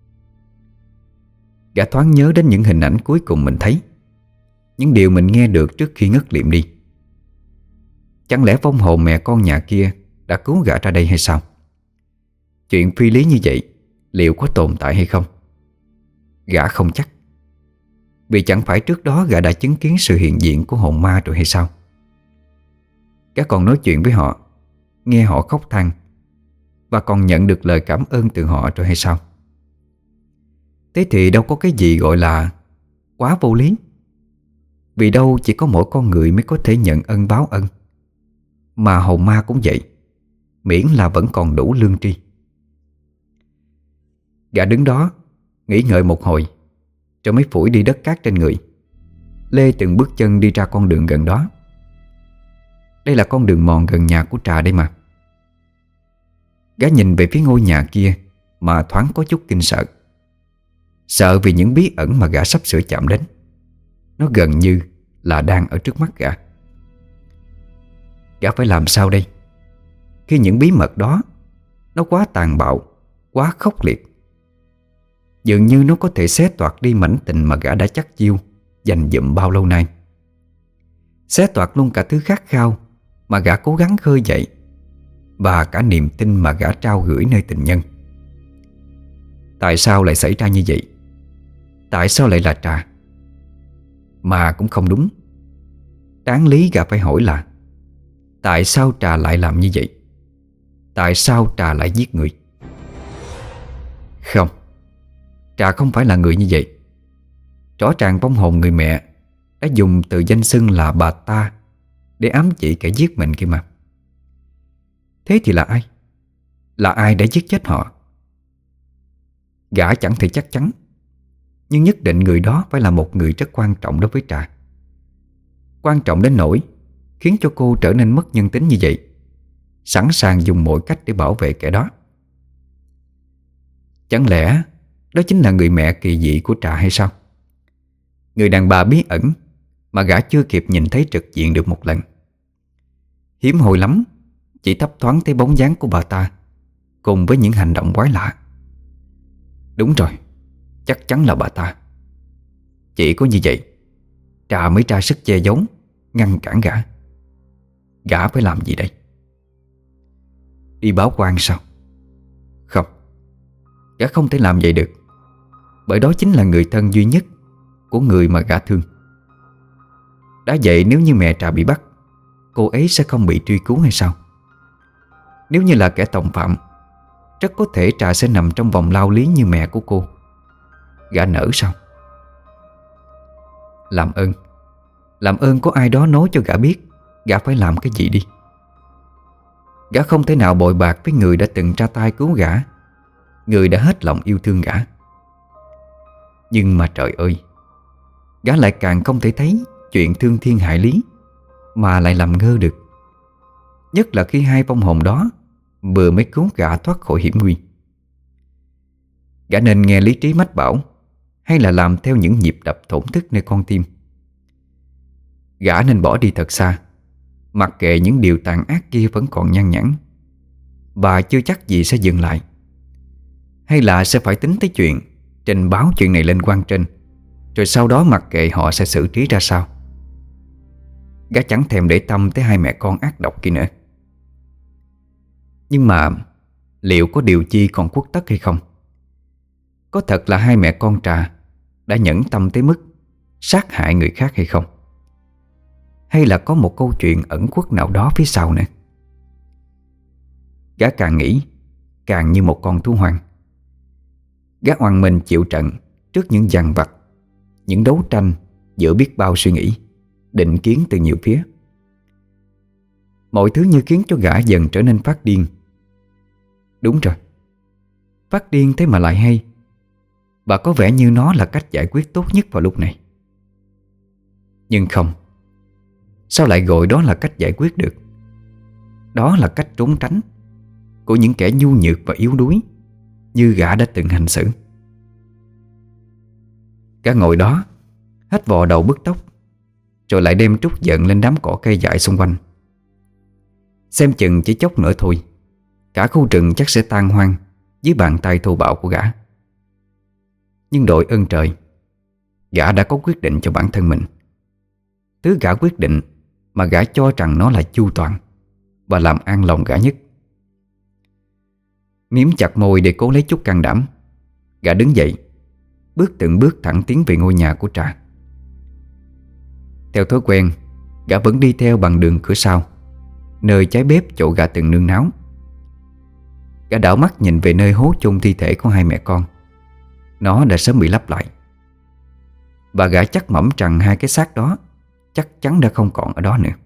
Gã thoáng nhớ đến những hình ảnh cuối cùng mình thấy, những điều mình nghe được trước khi ngất liệm đi. Chẳng lẽ vong hồn mẹ con nhà kia đã cứu gã ra đây hay sao? Chuyện phi lý như vậy liệu có tồn tại hay không? Gã không chắc, vì chẳng phải trước đó gã đã chứng kiến sự hiện diện của hồn ma rồi hay sao? Gã còn nói chuyện với họ, nghe họ khóc than, và còn nhận được lời cảm ơn từ họ rồi hay sao? Thế thì đâu có cái gì gọi là quá vô lý. Vì đâu chỉ có mỗi con người mới có thể nhận ân báo ân, mà hồn ma cũng vậy, miễn là vẫn còn đủ lương tri. Gã đứng đó nghĩ ngợi một hồi, rồi mới phủi đi đất cát trên người, lê từng bước chân đi ra con đường gần đó. Đây là con đường mòn gần nhà của Trà đây mà. Gã nhìn về phía ngôi nhà kia mà thoáng có chút kinh sợ. Sợ vì những bí ẩn mà gã sắp sửa chạm đến, nó gần như là đang ở trước mắt gã. Gã phải làm sao đây, khi những bí mật đó nó quá tàn bạo, quá khốc liệt. Dường như nó có thể xé toạc đi mảnh tình mà gã đã chắc chiêu dành dụm bao lâu nay, xé toạc luôn cả thứ khát khao mà gã cố gắng khơi dậy, và cả niềm tin mà gã trao gửi nơi tình nhân. Tại sao lại xảy ra như vậy? Tại sao lại là Trà? Mà cũng không đúng. Đáng lý gã phải hỏi là tại sao Trà lại làm như vậy? Tại sao Trà lại giết người? Không, Trà không phải là người như vậy. Rõ ràng vong hồn người mẹ đã dùng từ danh xưng là bà ta để ám chỉ kẻ giết mình kia mà. Thế thì là ai? Là ai đã giết chết họ? Gã chẳng thể chắc chắn, nhưng nhất định người đó phải là một người rất quan trọng đối với Trà. Quan trọng đến nỗi khiến cho cô trở nên mất nhân tính như vậy, sẵn sàng dùng mọi cách để bảo vệ kẻ đó. Chẳng lẽ đó chính là người mẹ kỳ dị của Trà hay sao? Người đàn bà bí ẩn mà gã chưa kịp nhìn thấy trực diện được một lần. Hiếm hoi lắm chỉ thấp thoáng thấy bóng dáng của bà ta cùng với những hành động quái lạ. Đúng rồi, chắc chắn là bà ta. Chỉ có như vậy Trà mới ra sức che giấu, ngăn cản gã. Gã phải làm gì đây? Đi báo quan sao? Không, gã không thể làm vậy được, bởi đó chính là người thân duy nhất của người mà gã thương. Đã vậy nếu như mẹ Trà bị bắt, cô ấy sẽ không bị truy cứu hay sao? Nếu như là kẻ tòng phạm, rất có thể Trà sẽ nằm trong vòng lao lý như mẹ của cô. Gã nỡ sao? Làm ơn, làm ơn có ai đó nói cho gã biết gã phải làm cái gì đi. Gã không thể nào bội bạc với người đã từng ra tay cứu gã, người đã hết lòng yêu thương gã. Nhưng mà trời ơi, gã lại càng không thể thấy chuyện thương thiên hại lý mà lại làm ngơ được. Nhất là khi hai vong hồn đó vừa mới cứu gã thoát khỏi hiểm nguy. Gã nên nghe lý trí mách bảo, hay là làm theo những nhịp đập thổn thức nơi con tim? Gã nên bỏ đi thật xa, mặc kệ những điều tàn ác kia vẫn còn nhăn nhẵn, và chưa chắc gì sẽ dừng lại. Hay là sẽ phải tính tới chuyện trình báo chuyện này lên quan trên, rồi sau đó mặc kệ họ sẽ xử trí ra sao. Gã chẳng thèm để tâm tới hai mẹ con ác độc kia nữa. Nhưng mà liệu có điều chi còn khuất tất hay không? Có thật là hai mẹ con Trà đã nhẫn tâm tới mức sát hại người khác hay không? Hay là có một câu chuyện ẩn khuất nào đó phía sau nữa? Gã càng nghĩ càng như một con thú hoang. Gã oằn mình chịu trận trước những dằn vặt, những đấu tranh giữa biết bao suy nghĩ, định kiến từ nhiều phía. Mọi thứ như khiến cho gã dần trở nên phát điên. Đúng rồi, phát điên thế mà lại hay. Và có vẻ như nó là cách giải quyết tốt nhất vào lúc này. Nhưng không, sao lại gọi đó là cách giải quyết được? Đó là cách trốn tránh của những kẻ nhu nhược và yếu đuối như gã đã từng hành xử. Gã ngồi đó, hết vò đầu bứt tóc, rồi lại đem trút giận lên đám cỏ cây dại xung quanh. Xem chừng chỉ chốc nữa thôi, cả khu rừng chắc sẽ tan hoang dưới bàn tay thô bạo của gã. Nhưng đội ơn trời, gã đã có quyết định cho bản thân mình. Thứ gã quyết định mà gã cho rằng nó là chu toàn và làm an lòng gã nhất. Miếm chặt môi để cố lấy chút can đảm, gã đứng dậy, bước từng bước thẳng tiến về ngôi nhà của Trà. Theo thói quen, gã vẫn đi theo bằng đường cửa sau, nơi cháy bếp chỗ gã từng nương náu. Gã đảo mắt nhìn về nơi hố chôn thi thể của hai mẹ con. Nó đã sớm bị lấp lại, và gã chắc mẩm rằng hai cái xác đó chắc chắn đã không còn ở đó nữa.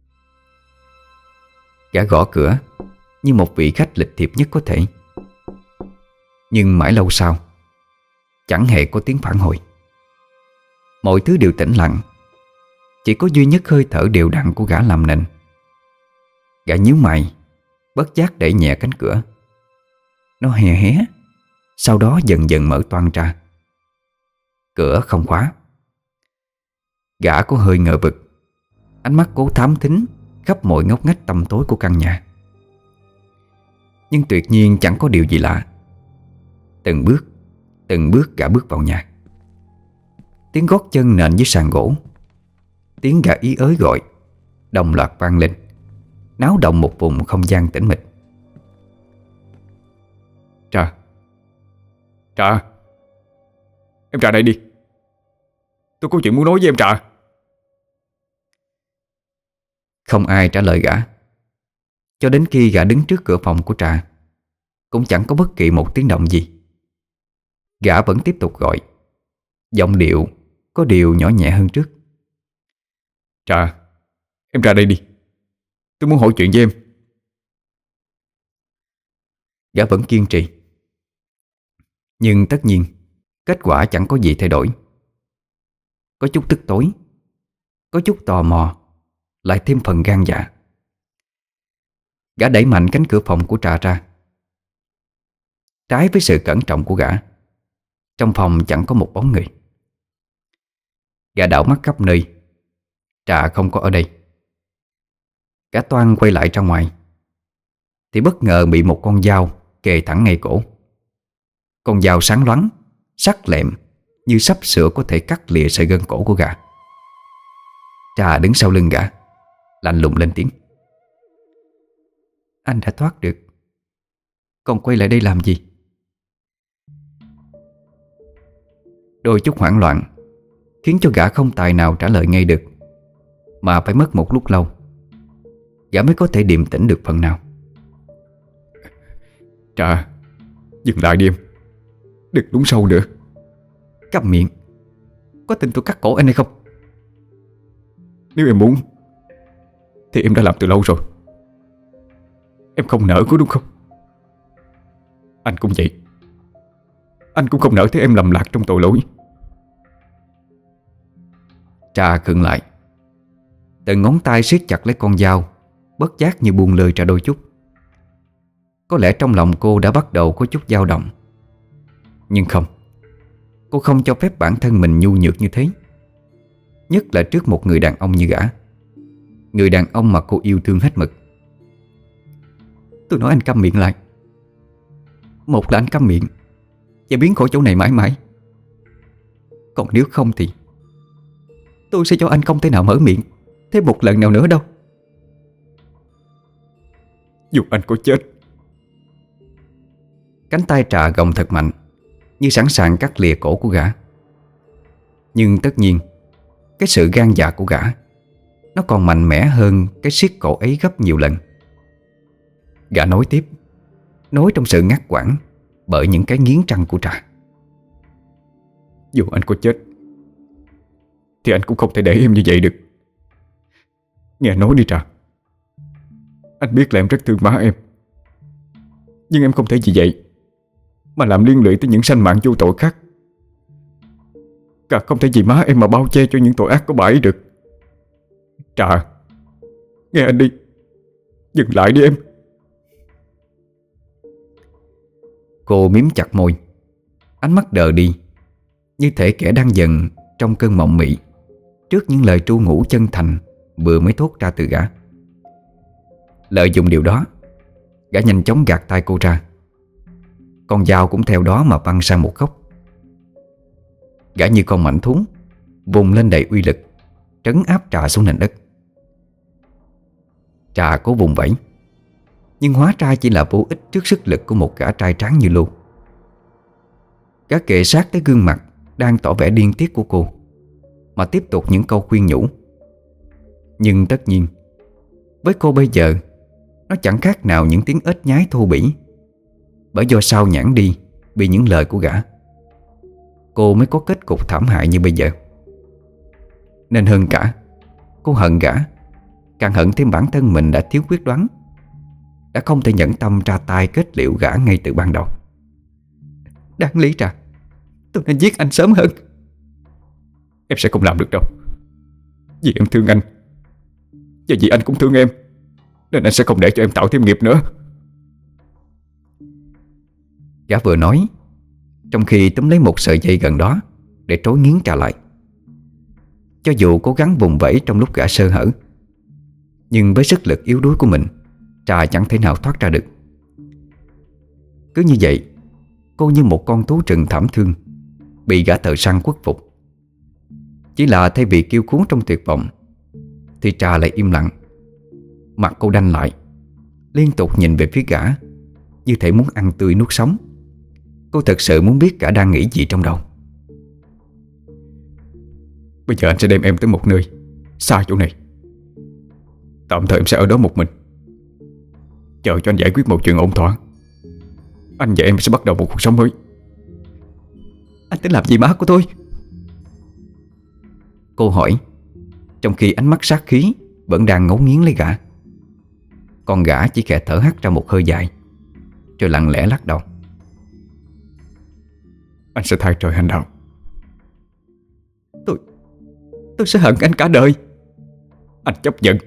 Gã gõ cửa như một vị khách lịch thiệp nhất có thể. Nhưng mãi lâu sau, chẳng hề có tiếng phản hồi. Mọi thứ đều tĩnh lặng, chỉ có duy nhất hơi thở đều đặn của gã làm nền. Gã nhíu mày, bất giác đẩy nhẹ cánh cửa. Nó hé hé, sau đó dần dần mở toang ra. Cửa không khóa. Gã có hơi ngờ vực, ánh mắt cố thám thính khắp mọi ngóc ngách tăm tối của căn nhà. Nhưng tuyệt nhiên chẳng có điều gì lạ. Từng bước, từng bước gã bước vào nhà. Tiếng gót chân nện dưới sàn gỗ, tiếng gã ý ới gọi đồng loạt vang lên, náo động một vùng không gian tĩnh mịch. Trà, Trà, em Trà đây đi. Tôi có chuyện muốn nói với em Trà. Không ai trả lời gã. Cho đến khi gã đứng trước cửa phòng của Trà, cũng chẳng có bất kỳ một tiếng động gì. Gã vẫn tiếp tục gọi, giọng điệu có điều nhỏ nhẹ hơn trước. Trà, em ra đây đi. Tôi muốn hỏi chuyện với em. Gã vẫn kiên trì. Nhưng tất nhiên kết quả chẳng có gì thay đổi. Có chút tức tối, có chút tò mò, lại thêm phần gan dạ. Gã đẩy mạnh cánh cửa phòng của Trà ra. Trái với sự cẩn trọng của gã, trong phòng chẳng có một bóng người. Gã đảo mắt khắp nơi. Trà không có ở đây. Gã toan quay lại ra ngoài thì bất ngờ bị một con dao kề thẳng ngay cổ. Con dao sáng loáng, sắc lẹm, như sắp sửa có thể cắt lìa sợi gân cổ của gã. Trà đứng sau lưng gã, lạnh lùng lên tiếng. Anh đã thoát được, còn quay lại đây làm gì? Đôi chút hoảng loạn khiến cho gã không tài nào trả lời ngay được, mà phải mất một lúc lâu gã mới có thể điềm tĩnh được phần nào. Trà, dừng lại đi em. Đừng lún sâu nữa. Câm miệng. Có tin tôi cắt cổ anh hay không? Nếu em muốn thì em đã làm từ lâu rồi. Em không nỡ có đúng không? Anh cũng vậy. Anh cũng không nỡ thấy em lầm lạc trong tội lỗi. Trà khựng lại. Từng ngón tay siết chặt lấy con dao, bất giác như buông lơi ra đôi chút. Có lẽ trong lòng cô đã bắt đầu có chút dao động. Nhưng không, cô không cho phép bản thân mình nhu nhược như thế. Nhất là trước một người đàn ông như gã, người đàn ông mà cô yêu thương hết mực. Tôi nói anh câm miệng lại. Một là anh câm miệng và biến khỏi chỗ này mãi mãi. Còn nếu không thì tôi sẽ cho anh không thể nào mở miệng thêm một lần nào nữa đâu. Dù anh có chết. Cánh tay Trà gồng thật mạnh, như sẵn sàng cắt lìa cổ của gã. Nhưng tất nhiên cái sự gan dạ của gã, nó còn mạnh mẽ hơn cái siết cổ ấy gấp nhiều lần. Gã nói tiếp, nói trong sự ngắt quãng bởi những cái nghiến răng của Trà. Dù anh có chết thì anh cũng không thể để em như vậy được. Nghe nói đi Trà, anh biết là em rất thương má em, Nhưng em không thể vì vậy mà làm liên lụy tới những sanh mạng vô tội khác. Càng không thể vì má em mà bao che cho những tội ác của bà ấy được. Trà, nghe anh đi, dừng lại đi em. Cô miếm chặt môi, ánh mắt đờ đi, như thể kẻ đang dần trong cơn mộng mị trước những lời tru ngủ chân thành vừa mới thốt ra từ gã. Lợi dụng điều đó, gã nhanh chóng gạt tay cô ra. Con dao cũng theo đó mà văng sang một góc. Gã như con mãnh thú vùng lên đầy uy lực, trấn áp Trà xuống nền đất. Trà cố vùng vẫy, nhưng hóa ra chỉ là vô ích trước sức lực của một gã trai tráng như Lưu. Gã kề sát tới gương mặt đang tỏ vẻ điên tiết của cô mà tiếp tục những câu khuyên nhủ. Nhưng tất nhiên, với cô bây giờ, nó chẳng khác nào những tiếng ếch nhái thô bỉ. Bởi do sao nhãn đi vì những lời của gã, cô mới có kết cục thảm hại như bây giờ. Nên hơn cả, cô hận gã, càng hận thêm bản thân mình đã thiếu quyết đoán, đã không thể nhẫn tâm ra tay kết liễu gã ngay từ ban đầu. Đáng lý ra tôi nên giết anh sớm hơn. Em sẽ không làm được đâu. Vì em thương anh, và vì anh cũng thương em, nên anh sẽ không để cho em tạo thêm nghiệp nữa. Gã vừa nói, trong khi túm lấy một sợi dây gần đó để trối nghiến Trà lại. Cho dù cố gắng vùng vẫy trong lúc gã sơ hở, nhưng với sức lực yếu đuối của mình, Trà chẳng thể nào thoát ra được. Cứ như vậy, cô như một con thú rừng thảm thương bị gã thợ săn khuất phục. Chỉ là thay vì kêu cứu trong tuyệt vọng, thì Trà lại im lặng. Mặt cô đanh lại, liên tục nhìn về phía gã, như thể muốn ăn tươi nuốt sống. Cô thật sự muốn biết gã đang nghĩ gì trong đầu. Bây giờ anh sẽ đem em tới một nơi xa chỗ này. Tạm thời em sẽ ở đó một mình, chờ cho anh giải quyết một chuyện ổn thỏa. Anh và em sẽ bắt đầu một cuộc sống mới. Anh tính làm gì má của tôi? Cô hỏi, trong khi ánh mắt sát khí vẫn đang ngấu nghiến lấy gã. Còn gã chỉ khẽ thở hắt ra một hơi dài, rồi lặng lẽ lắc đầu. Anh sẽ thay trời hành đạo. Tôi Tôi sẽ hận anh cả đời. Anh chấp nhận.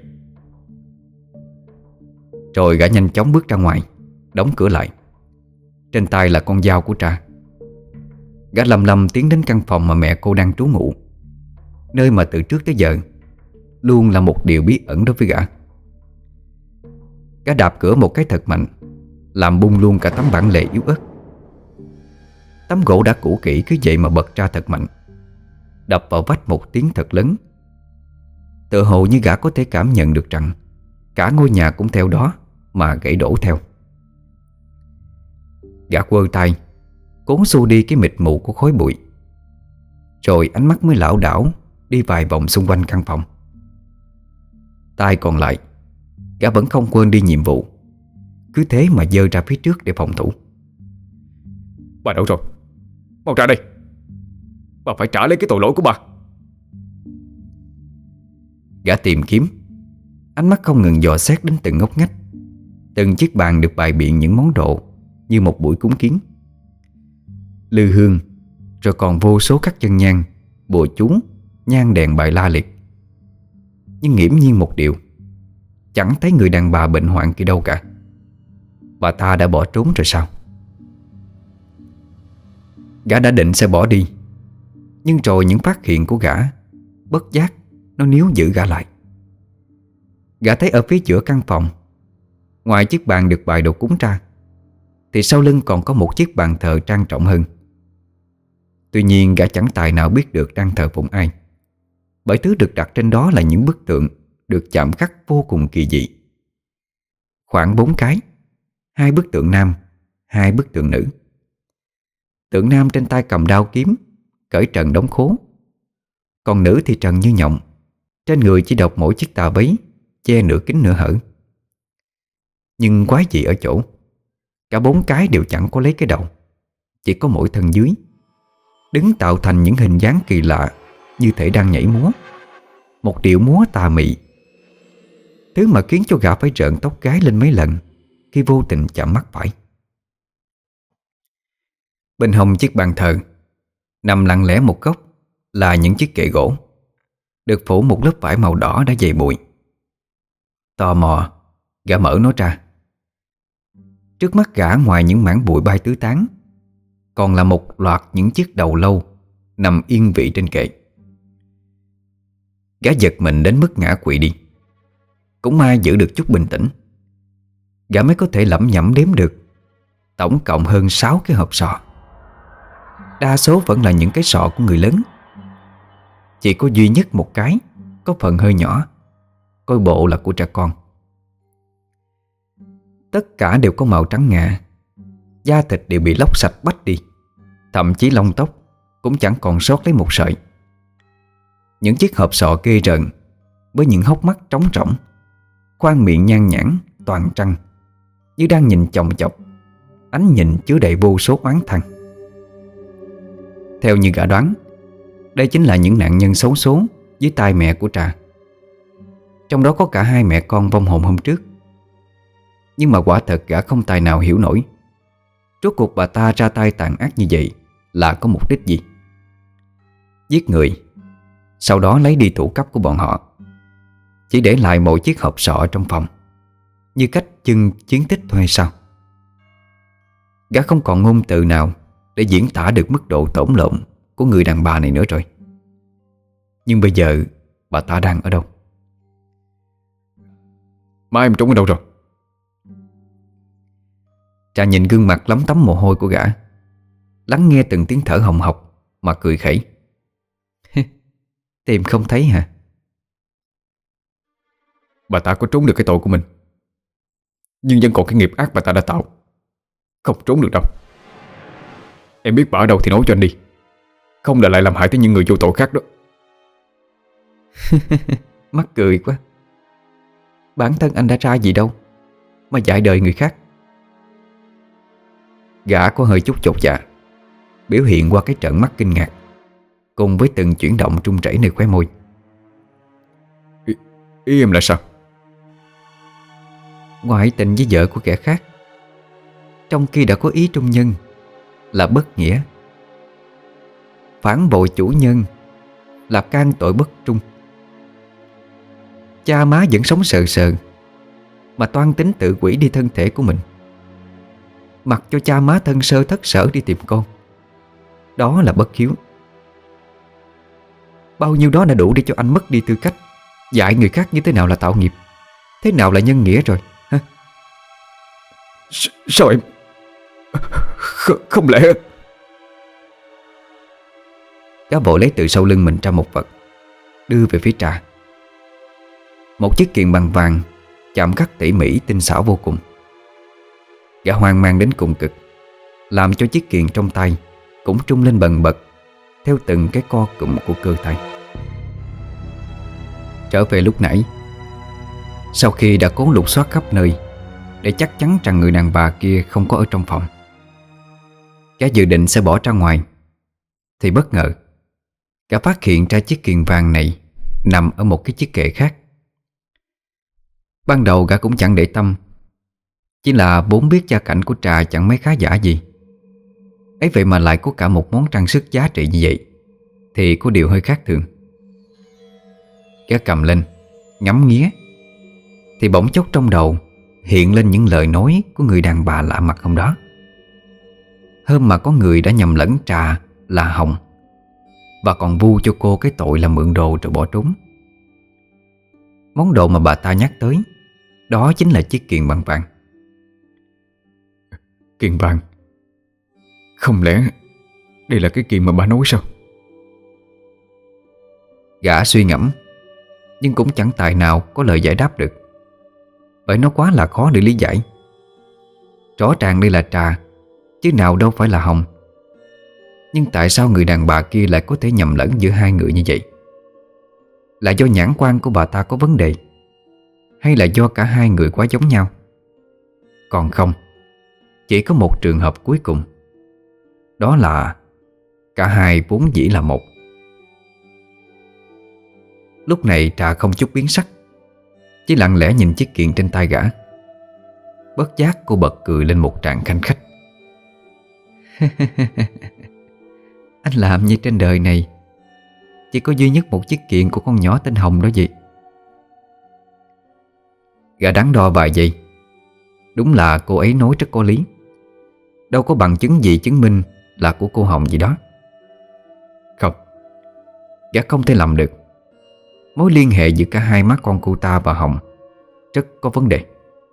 Rồi gã nhanh chóng bước ra ngoài, đóng cửa lại. Trên tay là con dao của Trà. Gã lầm lầm tiến đến căn phòng mà mẹ cô đang trú ngụ, nơi mà từ trước tới giờ luôn là một điều bí ẩn đối với gã. Gã đạp cửa một cái thật mạnh, làm bung luôn cả tấm bản lề yếu ớt. Tấm gỗ đã cũ kỹ cứ vậy mà bật ra thật mạnh, đập vào vách một tiếng thật lớn. Tựa hồ như gã có thể cảm nhận được rằng cả ngôi nhà cũng theo đó mà gãy đổ theo. Gã quơ tay, cố xua đi cái mịt mù của khói bụi. Rồi ánh mắt mới lảo đảo đi vài vòng xung quanh căn phòng. Tay còn lại, gã vẫn không quên đi nhiệm vụ, cứ thế mà giơ ra phía trước để phòng thủ. Bà đâu rồi? Mau ra đây. Bà phải trả lấy cái tội lỗi của bà. Gã tìm kiếm, ánh mắt không ngừng dò xét đến từng ngóc ngách, từng chiếc bàn được bày biện những món đồ như một buổi cúng kiến. Lư hương, rồi còn vô số các chân nhang, bùa chú, nhang đèn bài la liệt. Nhưng nghiễm nhiên một điều, chẳng thấy người đàn bà bệnh hoạn kia đâu cả. Bà ta đã bỏ trốn rồi sao? Gã đã định sẽ bỏ đi, nhưng rồi những phát hiện của gã bất giác nó níu giữ gã lại. Gã thấy ở phía giữa căn phòng, ngoài chiếc bàn được bày đồ cúng ra, thì sau lưng còn có một chiếc bàn thờ trang trọng hơn. Tuy nhiên gã chẳng tài nào biết được đang thờ phụng ai, bởi thứ được đặt trên đó là những bức tượng được chạm khắc vô cùng kỳ dị. Khoảng bốn cái, hai bức tượng nam, hai bức tượng nữ. Tượng nam trên tay cầm đao kiếm, cởi trần đóng khố. Còn nữ thì trần như nhộng, trên người chỉ độc mỗi chiếc tà váy che nửa kín nửa hở. Nhưng quái dị ở chỗ, cả bốn cái đều chẳng có lấy cái đầu, chỉ có mỗi thân dưới, đứng tạo thành những hình dáng kỳ lạ, như thể đang nhảy múa, một điệu múa tà mị. Thứ mà khiến cho gã phải rợn tóc gáy lên mấy lần khi vô tình chạm mắt phải. Bên hông chiếc bàn thờ, nằm lặng lẽ một góc là những chiếc kệ gỗ, được phủ một lớp vải màu đỏ đã dày bụi. Tò mò, gã mở nó ra. Trước mắt gã, ngoài những mảng bụi bay tứ tán, còn là một loạt những chiếc đầu lâu nằm yên vị trên kệ. Gã giật mình đến mức ngã quỵ đi. Cũng may giữ được chút bình tĩnh, gã mới có thể lẩm nhẩm đếm được tổng cộng hơn sáu cái hộp sọ. Đa số vẫn là những cái sọ của người lớn, chỉ có duy nhất một cái có phần hơi nhỏ, coi bộ là của trẻ con. Tất cả đều có màu trắng ngà, da thịt đều bị lóc sạch bách đi, thậm chí lông tóc cũng chẳng còn sót lấy một sợi. Những chiếc hộp sọ ghê rợn, với những hốc mắt trống rỗng, khoang miệng nhan nhãn toàn trăng, như đang nhìn chòng chọc, ánh nhìn chứa đầy vô số oán thăng. Theo như gã đoán, đây chính là những nạn nhân xấu số dưới tay mẹ của Trà. Trong đó có cả hai mẹ con vong hồn hôm trước. Nhưng mà quả thật gã không tài nào hiểu nổi, rốt cuộc bà ta ra tay tàn ác như vậy là có mục đích gì? Giết người, sau đó lấy đi thủ cấp của bọn họ, chỉ để lại một chiếc hộp sọ trong phòng, như cách chưng chiến tích thôi hay sao? Gã không còn ngôn từ nào để diễn tả được mức độ tổn lộn của người đàn bà này nữa rồi. Nhưng bây giờ bà ta đang ở đâu? Má em trốn ở đâu rồi? Trà nhìn gương mặt lấm tấm mồ hôi của gã, lắng nghe từng tiếng thở hồng hộc mà cười khẩy. Tìm không thấy hả? Bà ta có trốn được cái tội của mình, nhưng vẫn còn cái nghiệp ác bà ta đã tạo, không trốn được đâu. Em biết bà ở đâu thì nói cho anh đi, không là lại làm hại tới những người vô tội khác đó. Mắc cười quá. Bản thân anh đã ra gì đâu mà dạy đời người khác. Gã có hơi chút chột dạ, biểu hiện qua cái trợn mắt kinh ngạc, cùng với từng chuyển động trung chảy nơi khóe môi. Ý, ý em là sao? Ngoại tình với vợ của kẻ khác, trong khi đã có ý trung nhân, là bất nghĩa. Phản bội chủ nhân là can tội bất trung. Cha má vẫn sống sờ sờ mà toan tính tự quỷ đi thân thể của mình, mặc cho cha má thân sơ thất sở đi tìm con. Đó là bất hiếu. Bao nhiêu đó đã đủ để cho anh mất đi tư cách dạy người khác như thế nào là tạo nghiệp, thế nào là nhân nghĩa rồi hả? S sao em Kh Không lẽ... Gã vội lấy từ sau lưng mình ra một vật, đưa về phía Trà. Một chiếc kiềng bằng vàng, chạm khắc tỉ mỉ tinh xảo vô cùng. Gã hoang mang đến cùng cực, làm cho chiếc kiềng trong tay cũng trung lên bần bật theo từng cái co cụm của cơ tay. Trở về lúc nãy, sau khi đã cố lục soát khắp nơi để chắc chắn rằng người đàn bà kia không có ở trong phòng, gã dự định sẽ bỏ ra ngoài, thì bất ngờ gã phát hiện ra chiếc kiềng vàng này nằm ở một cái chiếc kệ khác. Ban đầu gã cũng chẳng để tâm, chỉ là vốn biết gia cảnh của Trà chẳng mấy khá giả gì, ấy vậy mà lại có cả một món trang sức giá trị như vậy, thì có điều hơi khác thường. Gã cầm lên, ngắm nghía, thì bỗng chốc trong đầu hiện lên những lời nói của người đàn bà lạ mặt hôm đó. Hôm mà có người đã nhầm lẫn Trà là Hồng, và còn vu cho cô cái tội là mượn đồ rồi bỏ trốn. Món đồ mà bà ta nhắc tới đó chính là chiếc kiềng bằng vàng. Kiềng vàng? Không lẽ đây là cái kiềng mà bà nói sao? Gã suy ngẫm, nhưng cũng chẳng tài nào có lời giải đáp được, bởi nó quá là khó để lý giải. Rõ ràng đây là Trà, chứ nào đâu phải là Hồng. Nhưng tại sao người đàn bà kia lại có thể nhầm lẫn giữa hai người như vậy? Là do nhãn quan của bà ta có vấn đề, hay là do cả hai người quá giống nhau? Còn không, chỉ có một trường hợp cuối cùng, đó là cả hai vốn dĩ là một. Lúc này Trà không chút biến sắc, chỉ lặng lẽ nhìn chiếc kiềng trên tay gã. Bất giác cô bật cười lên một tràng khanh khách. Anh làm như trên đời này chỉ có duy nhất một chiếc kiện của con nhỏ tên Hồng đó vậy. Gã đắn đo vài giây. Đúng là cô ấy nói rất có lý. Đâu có bằng chứng gì chứng minh là của cô Hồng gì đó. Không, gã không thể làm được. Mối liên hệ giữa cả hai má con cô ta và Hồng rất có vấn đề.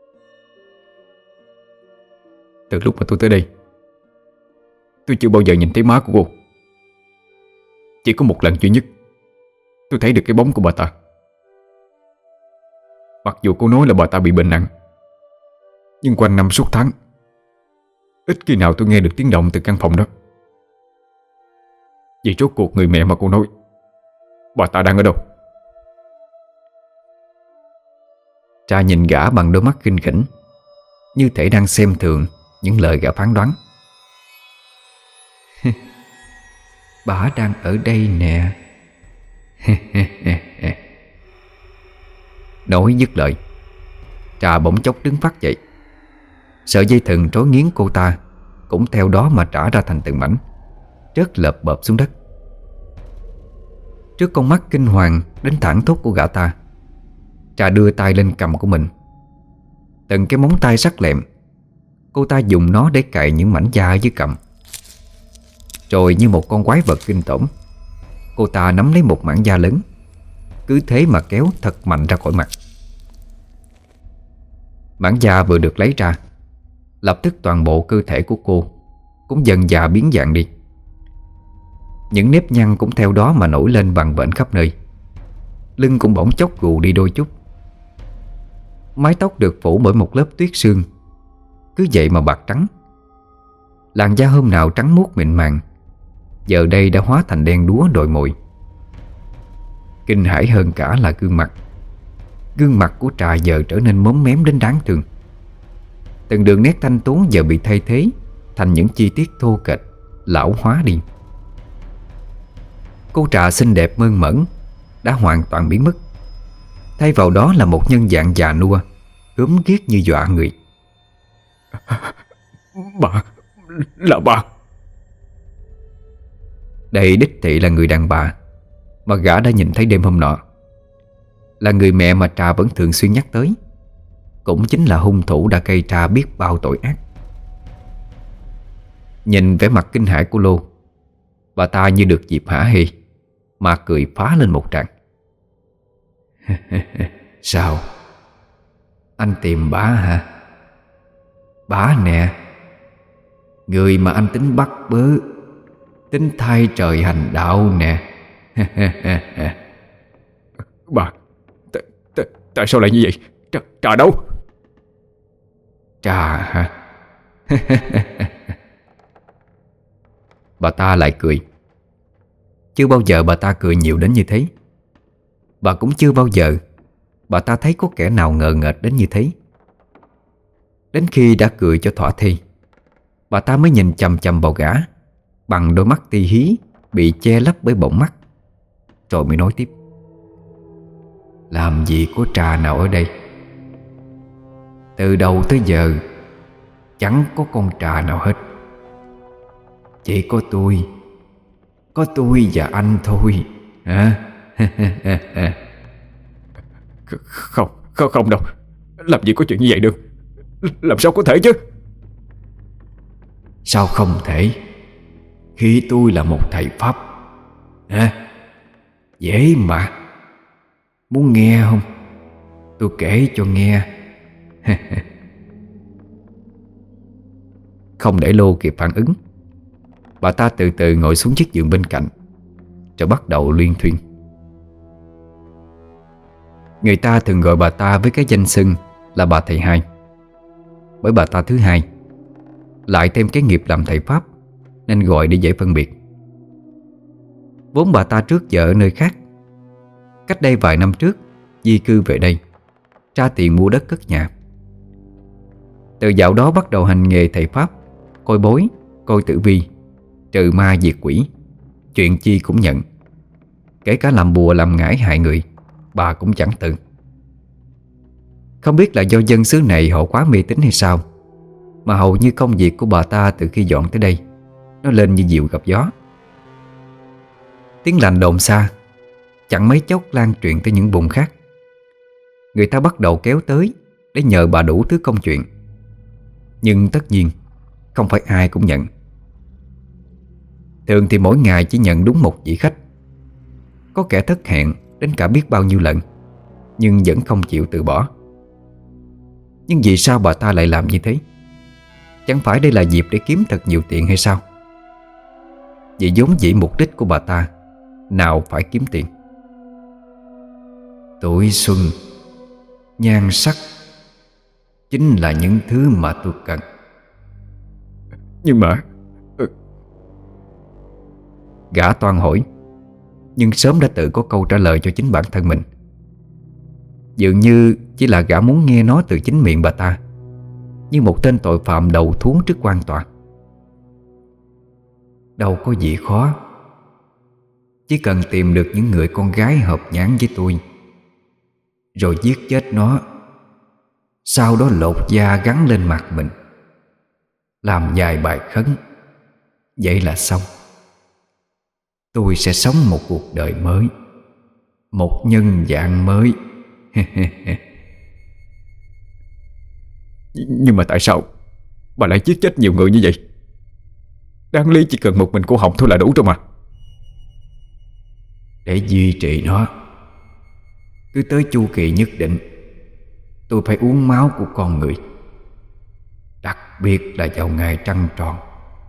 Từ lúc mà tôi tới đây, tôi chưa bao giờ nhìn thấy má của cô. Chỉ có một lần duy nhất tôi thấy được cái bóng của bà ta. Mặc dù cô nói là bà ta bị bệnh nặng, nhưng quanh năm suốt tháng ít khi nào tôi nghe được tiếng động từ căn phòng đó. Vậy rốt cuộc người mẹ mà cô nói, bà ta đang ở đâu? Tra nhìn gã bằng đôi mắt khinh khỉnh, như thể đang xem thường những lời gã phán đoán. Bà đang ở đây nè. Nói dứt lời, Trà bỗng chốc đứng phát dậy. Sợi dây thừng trói nghiến cô ta cũng theo đó mà trả ra thành từng mảnh, rớt lợp bợp xuống đất. Trước con mắt kinh hoàng đến thẳng thốt của gã ta, Trà đưa tay lên cầm của mình. Từng cái móng tay sắc lẹm, cô ta dùng nó để cạy những mảnh da ở dưới cầm. Rồi như một con quái vật kinh tởm, cô ta nắm lấy một mảng da lớn, cứ thế mà kéo thật mạnh ra khỏi mặt. Mảng da vừa được lấy ra, lập tức toàn bộ cơ thể của cô cũng dần dà biến dạng đi. Những nếp nhăn cũng theo đó mà nổi lên vằn vện khắp nơi. Lưng cũng bỗng chốc gù đi đôi chút. Mái tóc được phủ bởi một lớp tuyết sương, cứ vậy mà bạc trắng. Làn da hôm nào trắng muốt mịn màng, giờ đây đã hóa thành đen đúa đồi mồi. Kinh hãi hơn cả là gương mặt. Gương mặt của Trà giờ trở nên móm mém đến đáng thương. Từng đường nét thanh tú giờ bị thay thế thành những chi tiết thô kệch, lão hóa đi. Cô Trà xinh đẹp mơn mởn đã hoàn toàn biến mất. Thay vào đó là một nhân dạng già nua, gớm ghiếc như dọa người. Bà, là bà. Đây đích thị là người đàn bà mà gã đã nhìn thấy đêm hôm nọ, là người mẹ mà Trà vẫn thường xuyên nhắc tới, cũng chính là hung thủ đã gây ra biết bao tội ác. Nhìn vẻ mặt kinh hãi của Lô, bà ta như được dịp hả hê mà cười phá lên một tràng. Sao? Anh tìm bả hả? Bả nè, người mà anh tính bắt bớ, tính thay trời hành đạo nè. Bà, t- t- tại sao lại như vậy? Trà, trà đâu? Trà hả? Bà ta lại cười. Chưa bao giờ bà ta cười nhiều đến như thế. Và cũng chưa bao giờ bà ta thấy có kẻ nào ngờ nghệch đến như thế. Đến khi đã cười cho thỏa thi, bà ta mới nhìn chằm chằm vào gã bằng đôi mắt ti hí bị che lấp bởi bọng mắt, rồi mới nói tiếp. Làm gì có Trà nào ở đây? Từ đầu tới giờ chẳng có con Trà nào hết. Chỉ có tôi, có tôi và anh thôi hả? Không, không, không đâu. Làm gì có chuyện như vậy được. Làm sao có thể chứ? Sao không thể? Khi tôi là một thầy Pháp hả? Dễ mà. Muốn nghe không? Tôi kể cho nghe. Không để Lô kịp phản ứng, bà ta từ từ ngồi xuống chiếc giường bên cạnh, rồi bắt đầu luyên thuyên. Người ta thường gọi bà ta với cái danh xưng là bà thầy hai, bởi bà ta thứ hai, lại thêm cái nghiệp làm thầy Pháp, nên gọi để dễ phân biệt. Vốn bà ta trước giờ ở nơi khác. Cách đây vài năm trước di cư về đây, ra tiền mua đất cất nhà. Từ dạo đó bắt đầu hành nghề thầy Pháp, coi bói, coi tử vi, trừ ma diệt quỷ, chuyện chi cũng nhận. Kể cả làm bùa làm ngải hại người, bà cũng chẳng từ. Không biết là do dân xứ này họ quá mê tín hay sao, mà hầu như công việc của bà ta từ khi dọn tới đây Nó lên như diều gặp gió. Tiếng lành đồn xa, chẳng mấy chốc lan truyền tới những vùng khác. Người ta bắt đầu kéo tới để nhờ bà đủ thứ công chuyện. Nhưng tất nhiên không phải ai cũng nhận. Thường thì mỗi ngày chỉ nhận đúng một vị khách. Có kẻ thất hẹn đến cả biết bao nhiêu lần, nhưng vẫn không chịu từ bỏ. Nhưng vì sao bà ta lại làm như thế? Chẳng phải đây là dịp để kiếm thật nhiều tiền hay sao? Vì vốn dĩ mục đích của bà ta nào phải kiếm tiền. Tuổi xuân, nhan sắc chính là những thứ mà tôi cần. Nhưng mà ừ. Gã toan hỏi, nhưng sớm đã tự có câu trả lời cho chính bản thân mình. Dường như chỉ là gã muốn nghe nó từ chính miệng bà ta, như một tên tội phạm đầu thú trước quan tòa. Đâu có gì khó. Chỉ cần tìm được những người con gái hợp nhãn với tôi, rồi giết chết nó, sau đó lột da gắn lên mặt mình, làm vài bài khấn, vậy là xong. Tôi sẽ sống một cuộc đời mới, một nhân dạng mới. Nhưng mà tại sao bà lại giết chết nhiều người như vậy? Đáng lý chỉ cần một mình cô Hồng thôi là đủ rồi mà. Để duy trì nó, cứ tới chu kỳ nhất định, tôi phải uống máu của con người, đặc biệt là vào ngày trăng tròn.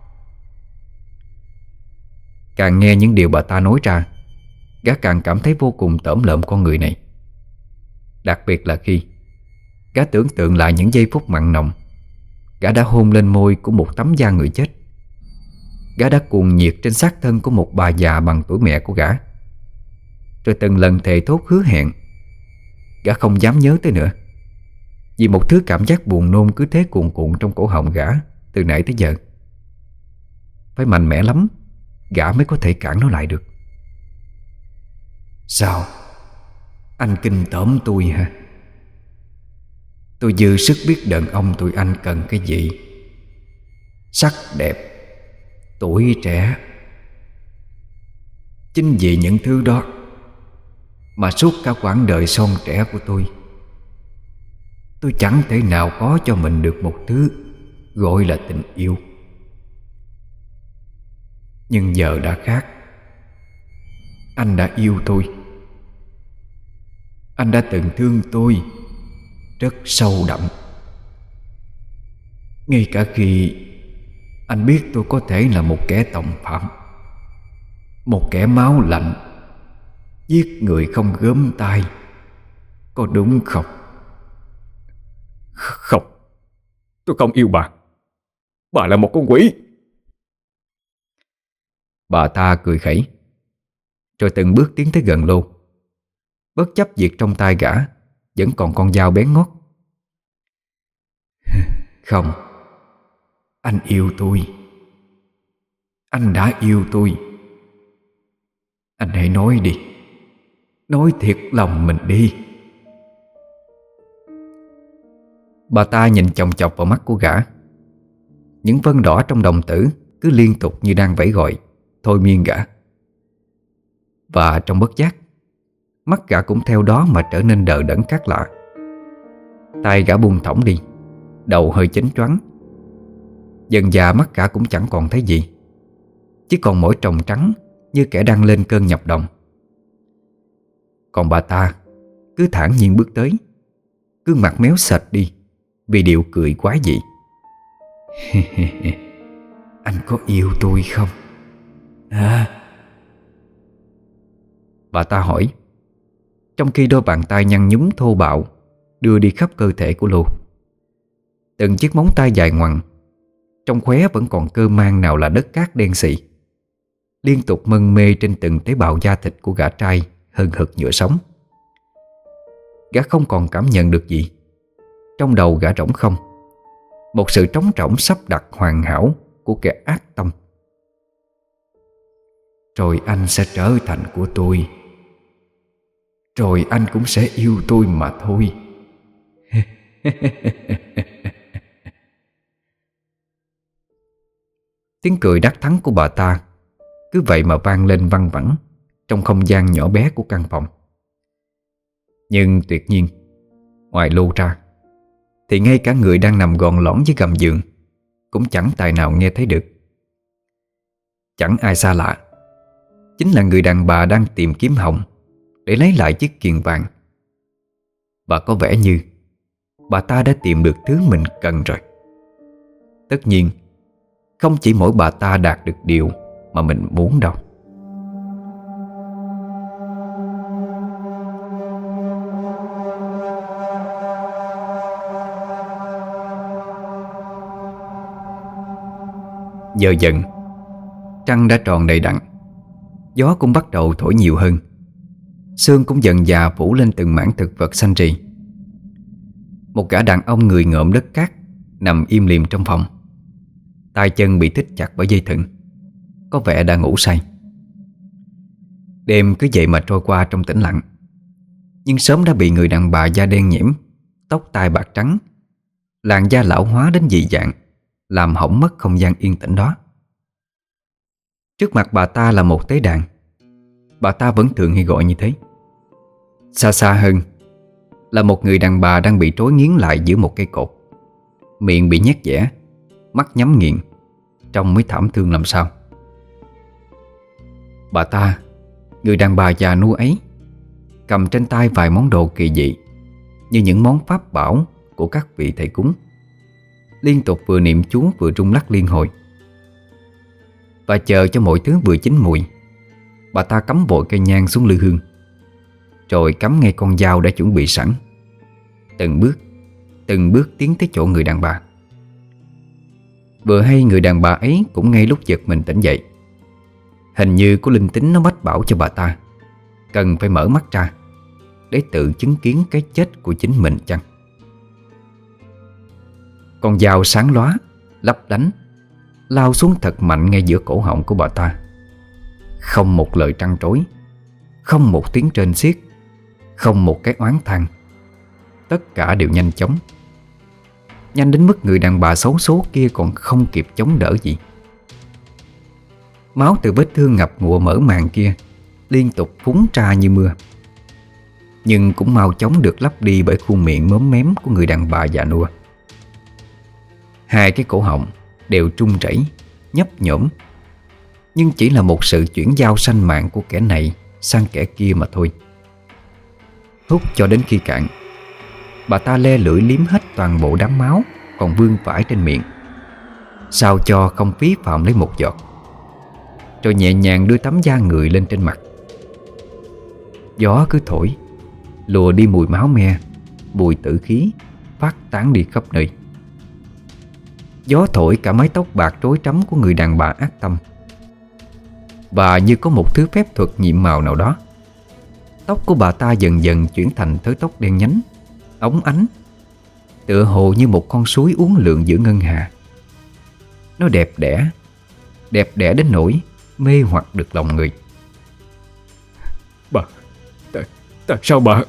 Càng nghe những điều bà ta nói ra, gã càng cảm thấy vô cùng tởm lợm con người này. Đặc biệt là khi gã tưởng tượng lại những giây phút mặn nồng gã đã hôn lên môi của một tấm da người chết. Gã đã cuồng nhiệt trên xác thân của một bà già bằng tuổi mẹ của gã. Rồi từng lần thề thốt hứa hẹn, gã không dám nhớ tới nữa, vì một thứ cảm giác buồn nôn cứ thế cuồn cuộn trong cổ họng gã từ nãy tới giờ. Phải mạnh mẽ lắm gã mới có thể cản nó lại được. Sao? Anh kinh tởm tôi hả? Tôi dư sức biết đàn ông tụi anh cần cái gì. Sắc đẹp, tuổi trẻ. Chính vì những thứ đó mà suốt cả quãng đời son trẻ của tôi, tôi chẳng thể nào có cho mình được một thứ gọi là tình yêu. Nhưng giờ đã khác. Anh đã yêu tôi. Anh đã từng thương tôi rất sâu đậm. Ngay cả khi anh biết tôi có thể là một kẻ tòng phạm, một kẻ máu lạnh, giết người không gớm tay. Có đúng không? Không, tôi không yêu bà. Bà là một con quỷ. Bà ta cười khẩy, rồi từng bước tiến tới gần Lô, bất chấp việc trong tay gã vẫn còn con dao bén ngót. Không, anh yêu tôi. Anh đã yêu tôi. Anh hãy nói đi, nói thiệt lòng mình đi. Bà ta nhìn chòng chọc vào mắt của gã. Những vân đỏ trong đồng tử cứ liên tục như đang vẫy gọi, thôi miên gã. Và trong bất giác, mắt gã cũng theo đó mà trở nên đờ đẫn khác lạ. Tai gã buông thõng đi, đầu hơi chếnh choáng. Dần dà mắt gã cũng chẳng còn thấy gì, chỉ còn mỗi tròng trắng như kẻ đang lên cơn nhập đồng. Còn bà ta cứ thản nhiên bước tới, gương mặt méo sệt đi vì điệu cười quái dị. Anh có yêu tôi không? À? Bà ta hỏi, trong khi đôi bàn tay nhăn nhúm thô bạo đưa đi khắp cơ thể của Lô. Từng chiếc móng tay dài ngoằng, trong khóe vẫn còn cơ mang nào là đất cát đen xị, liên tục mân mê trên từng tế bào da thịt của gã trai hừng hực nhựa sống. Gã không còn cảm nhận được gì. Trong đầu gã trống không, một sự trống trỏng sắp đặt hoàn hảo của kẻ ác tâm. Rồi anh sẽ trở thành của tôi. Rồi anh cũng sẽ yêu tôi mà thôi. Tiếng cười đắc thắng của bà ta cứ vậy mà vang lên văng vẳng trong không gian nhỏ bé của căn phòng. Nhưng tuyệt nhiên, ngoài Lu ra thì ngay cả người đang nằm gọn lõn dưới gầm giường cũng chẳng tài nào nghe thấy được. Chẳng ai xa lạ, chính là người đàn bà đang tìm kiếm Hồng để lấy lại chiếc kiềng vàng. Và có vẻ như bà ta đã tìm được thứ mình cần rồi. Tất nhiên, không chỉ mỗi bà ta đạt được điều mà mình muốn đâu. Giờ dần, trăng đã tròn đầy đặn, gió cũng bắt đầu thổi nhiều hơn. Sương cũng dần dà phủ lên từng mảng thực vật xanh rì. Một gã đàn ông người ngợm đất cát nằm im lìm trong phòng, tay chân bị thít chặt bởi dây thừng, có vẻ đã ngủ say. Đêm cứ vậy mà trôi qua trong tĩnh lặng. Nhưng sớm đã bị người đàn bà da đen nhẽm, tóc tai bạc trắng, làn da lão hóa đến dị dạng, làm hỏng mất không gian yên tĩnh đó. Trước mặt bà ta là một tế đàn. Bà ta vẫn thường hay gọi như thế. Xa xa hơn là một người đàn bà đang bị trói nghiến lại giữa một cây cột, miệng bị nhét dẻ, mắt nhắm nghiền, trông mới thảm thương làm sao. Bà ta, người đàn bà già nua ấy, cầm trên tay vài món đồ kỳ dị, như những món pháp bảo của các vị thầy cúng, liên tục vừa niệm chú vừa rung lắc liên hồi. Và chờ cho mọi thứ vừa chín mùi, bà ta cắm vội cây nhang xuống lư hương, rồi cắm ngay con dao đã chuẩn bị sẵn, từng bước, từng bước tiến tới chỗ người đàn bà. Vừa hay người đàn bà ấy cũng ngay lúc giật mình tỉnh dậy. Hình như có linh tính nó mách bảo cho bà ta cần phải mở mắt ra để tự chứng kiến cái chết của chính mình chăng. Con dao sáng lóa, lấp lánh, lao xuống thật mạnh ngay giữa cổ họng của bà ta. Không một lời trăn trối, không một tiếng rên xiết, không một cái oán than. Tất cả đều nhanh chóng, nhanh đến mức người đàn bà xấu số kia còn không kịp chống đỡ gì. Máu từ vết thương ngập ngụa mở màng kia liên tục phúng ra như mưa, nhưng cũng mau chóng được lấp đi bởi khuôn miệng móm mém của người đàn bà già nua. Hai cái cổ họng đều trung chảy, nhấp nhổm, nhưng chỉ là một sự chuyển giao sanh mạng của kẻ này sang kẻ kia mà thôi. Hút cho đến khi cạn, bà ta le lưỡi liếm hết toàn bộ đám máu còn vương vãi trên miệng, sao cho không phí phạm lấy một giọt, rồi nhẹ nhàng đưa tấm da người lên trên mặt. Gió cứ thổi, lùa đi mùi máu me, mùi tử khí phát tán đi khắp nơi. Gió thổi cả mái tóc bạc rối rắm của người đàn bà ác tâm. Và như có một thứ phép thuật nhiệm màu nào đó, tóc của bà ta dần dần chuyển thành thớ tóc đen nhánh, óng ánh, tựa hồ như một con suối uốn lượn giữa ngân hà. Nó đẹp đẽ, đẹp đẽ đến nỗi mê hoặc được lòng người. Bà, tại, tại sao bà?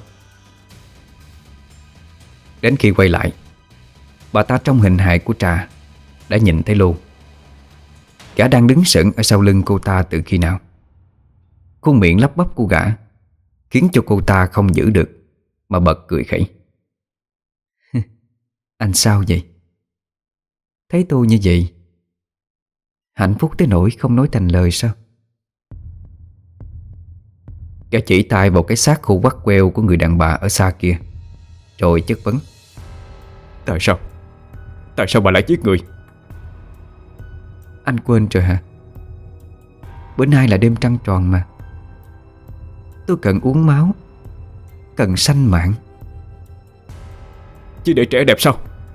Đến khi quay lại, bà ta trong hình hài của Trà đã nhìn thấy Lu. Gã đang đứng sững ở sau lưng cô ta từ khi nào. Khuôn miệng lắp bắp của gã khiến cho cô ta không giữ được mà bật cười khẩy. Anh sao vậy? Thấy tôi như vậy hạnh phúc tới nỗi không nói thành lời sao? Gã chỉ tay vào cái xác khô quắt queo của người đàn bà ở xa kia, rồi chất vấn. Tại sao? Tại sao bà lại giết người? Anh quên rồi hả? Bữa nay là đêm trăng tròn mà. Tôi cần uống máu, cần sanh mạng. Chỉ để trẻ đẹp sao?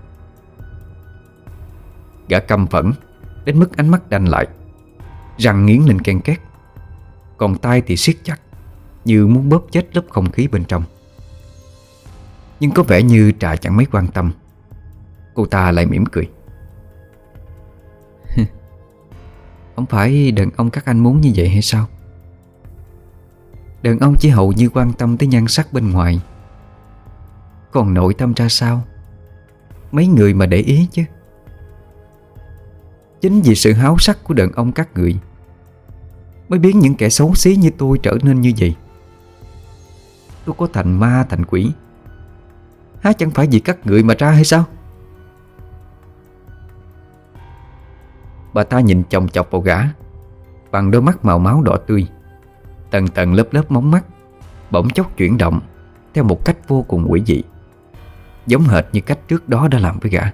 Gã căm phẫn đến mức ánh mắt đanh lại, răng nghiến lên ken két, còn tay thì siết chặt như muốn bóp chết lớp không khí bên trong. Nhưng có vẻ như Trà chẳng mấy quan tâm. Cô ta lại mỉm cười. Không phải đàn ông các anh muốn như vậy hay sao? Đàn ông chỉ hầu như quan tâm tới nhan sắc bên ngoài, còn nội tâm ra sao mấy người mà để ý chứ. Chính vì sự háo sắc của đàn ông các người mới biến những kẻ xấu xí như tôi trở nên như vậy. Tôi có thành ma thành quỷ há chẳng phải vì các người mà ra hay sao? Bà ta nhìn chòng chọc vào gã bằng đôi mắt màu máu đỏ tươi. Tầng tầng lớp lớp móng mắt bỗng chốc chuyển động theo một cách vô cùng quỷ dị, giống hệt như cách trước đó đã làm với gã.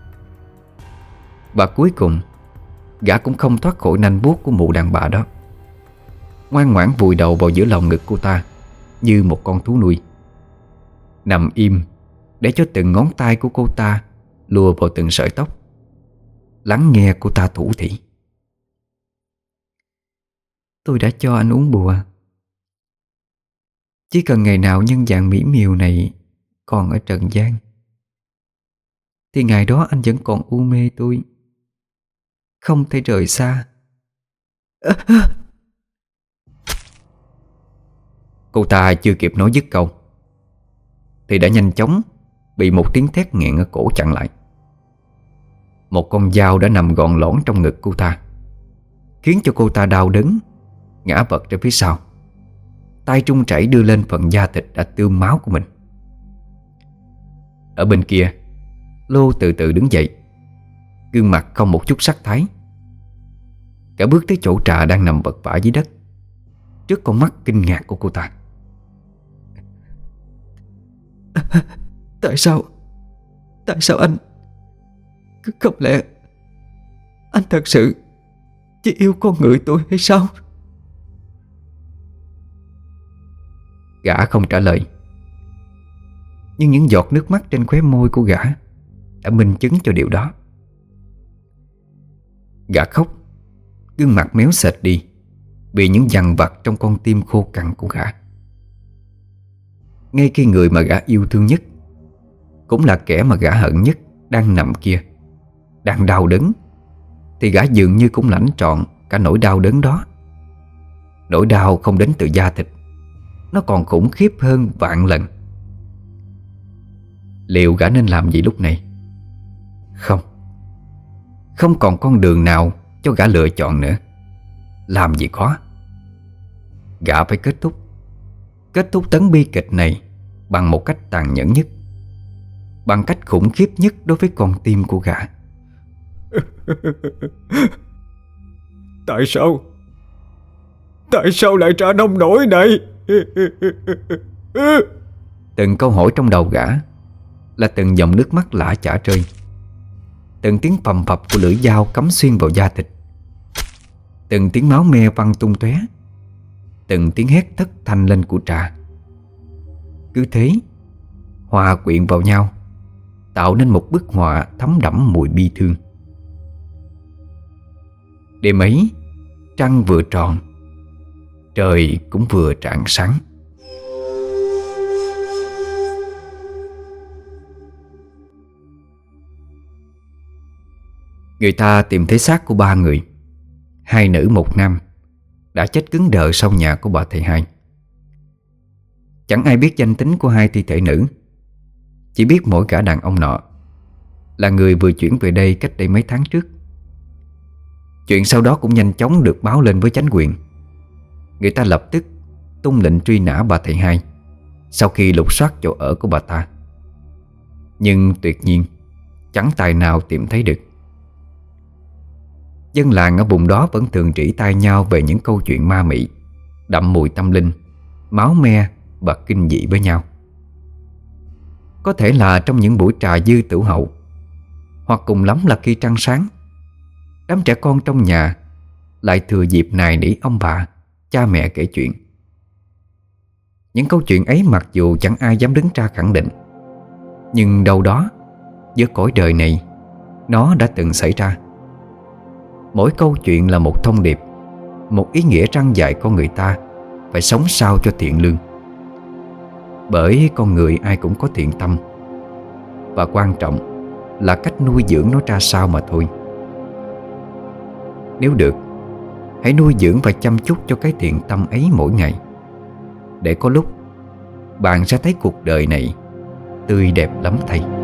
Và cuối cùng gã cũng không thoát khỏi nanh buốt của mụ đàn bà đó, ngoan ngoãn vùi đầu vào giữa lòng ngực cô ta như một con thú nuôi, nằm im để cho từng ngón tay của cô ta lùa vào từng sợi tóc, lắng nghe cô ta thủ thỉ. Tôi đã cho anh uống bùa. Chỉ cần ngày nào nhân dạng mỹ miều này còn ở trần gian thì ngày đó anh vẫn còn u mê tôi, không thể rời xa. Cô ta chưa kịp nói dứt câu thì đã nhanh chóng bị một tiếng thét nghẹn ở cổ chặn lại. Một con dao đã nằm gọn lõn trong ngực cô ta, khiến cho cô ta đau đớn ngã vật ra phía sau, tay trung chảy đưa lên phần da thịt đã tươm máu của mình. Ở bên kia, Lô từ từ đứng dậy, gương mặt không một chút sắc thái. Cả bước tới chỗ Trà đang nằm vật vã dưới đất, trước con mắt kinh ngạc của cô ta. Tại sao Tại sao anh Không lẽ anh thật sự chỉ yêu con người tôi hay sao? Gã không trả lời, nhưng những giọt nước mắt trên khóe môi của gã đã minh chứng cho điều đó. Gã khóc, gương mặt méo sệt đi vì những dằn vặt trong con tim khô cằn của gã. Ngay khi người mà gã yêu thương nhất, cũng là kẻ mà gã hận nhất, đang nằm kia, đang đau đớn, thì gã dường như cũng lãnh trọn cả nỗi đau đớn đó. Nỗi đau không đến từ da thịt, nó còn khủng khiếp hơn vạn lần. Liệu gã nên làm gì lúc này? Không, không còn con đường nào cho gã lựa chọn nữa. Làm gì có. Gã phải kết thúc Kết thúc tấn bi kịch này bằng một cách tàn nhẫn nhất, bằng cách khủng khiếp nhất đối với con tim của gã. Tại sao Tại sao lại ra nông nổi này? Từng câu hỏi trong đầu gã là từng dòng nước mắt lã chả rơi, từng tiếng phầm phập của lưỡi dao cắm xuyên vào da thịt, từng tiếng máu me văng tung tóe, từng tiếng hét thất thanh lên của Trà. Cứ thế hòa quyện vào nhau, tạo nên một bức họa thấm đẫm mùi bi thương. Đêm ấy, trăng vừa tròn, trời cũng vừa rạng sáng. Người ta tìm thấy xác của ba người, hai nữ một nam, đã chết cứng đờ sau nhà của bà thầy hai. Chẳng ai biết danh tính của hai thi thể nữ, chỉ biết mỗi cả đàn ông nọ là người vừa chuyển về đây cách đây mấy tháng trước. Chuyện sau đó cũng nhanh chóng được báo lên với chánh quyền. Người ta lập tức tung lệnh truy nã bà thầy hai sau khi lục soát chỗ ở của bà ta. Nhưng tuyệt nhiên chẳng tài nào tìm thấy được. Dân làng ở vùng đó vẫn thường trĩ tai nhau về những câu chuyện ma mị, đậm mùi tâm linh, máu me và kinh dị với nhau. Có thể là trong những buổi trà dư tửu hậu, hoặc cùng lắm là khi trăng sáng, đám trẻ con trong nhà lại thừa dịp nài nỉ ông bà, cha mẹ kể chuyện. Những câu chuyện ấy mặc dù chẳng ai dám đứng ra khẳng định, nhưng đâu đó giữa cõi đời này nó đã từng xảy ra. Mỗi câu chuyện là một thông điệp, một ý nghĩa răn dạy con người ta phải sống sao cho thiện lương. Bởi con người ai cũng có thiện tâm, và quan trọng là cách nuôi dưỡng nó ra sao mà thôi. Nếu được, hãy nuôi dưỡng và chăm chút cho cái thiện tâm ấy mỗi ngày, để có lúc bạn sẽ thấy cuộc đời này tươi đẹp lắm thầy.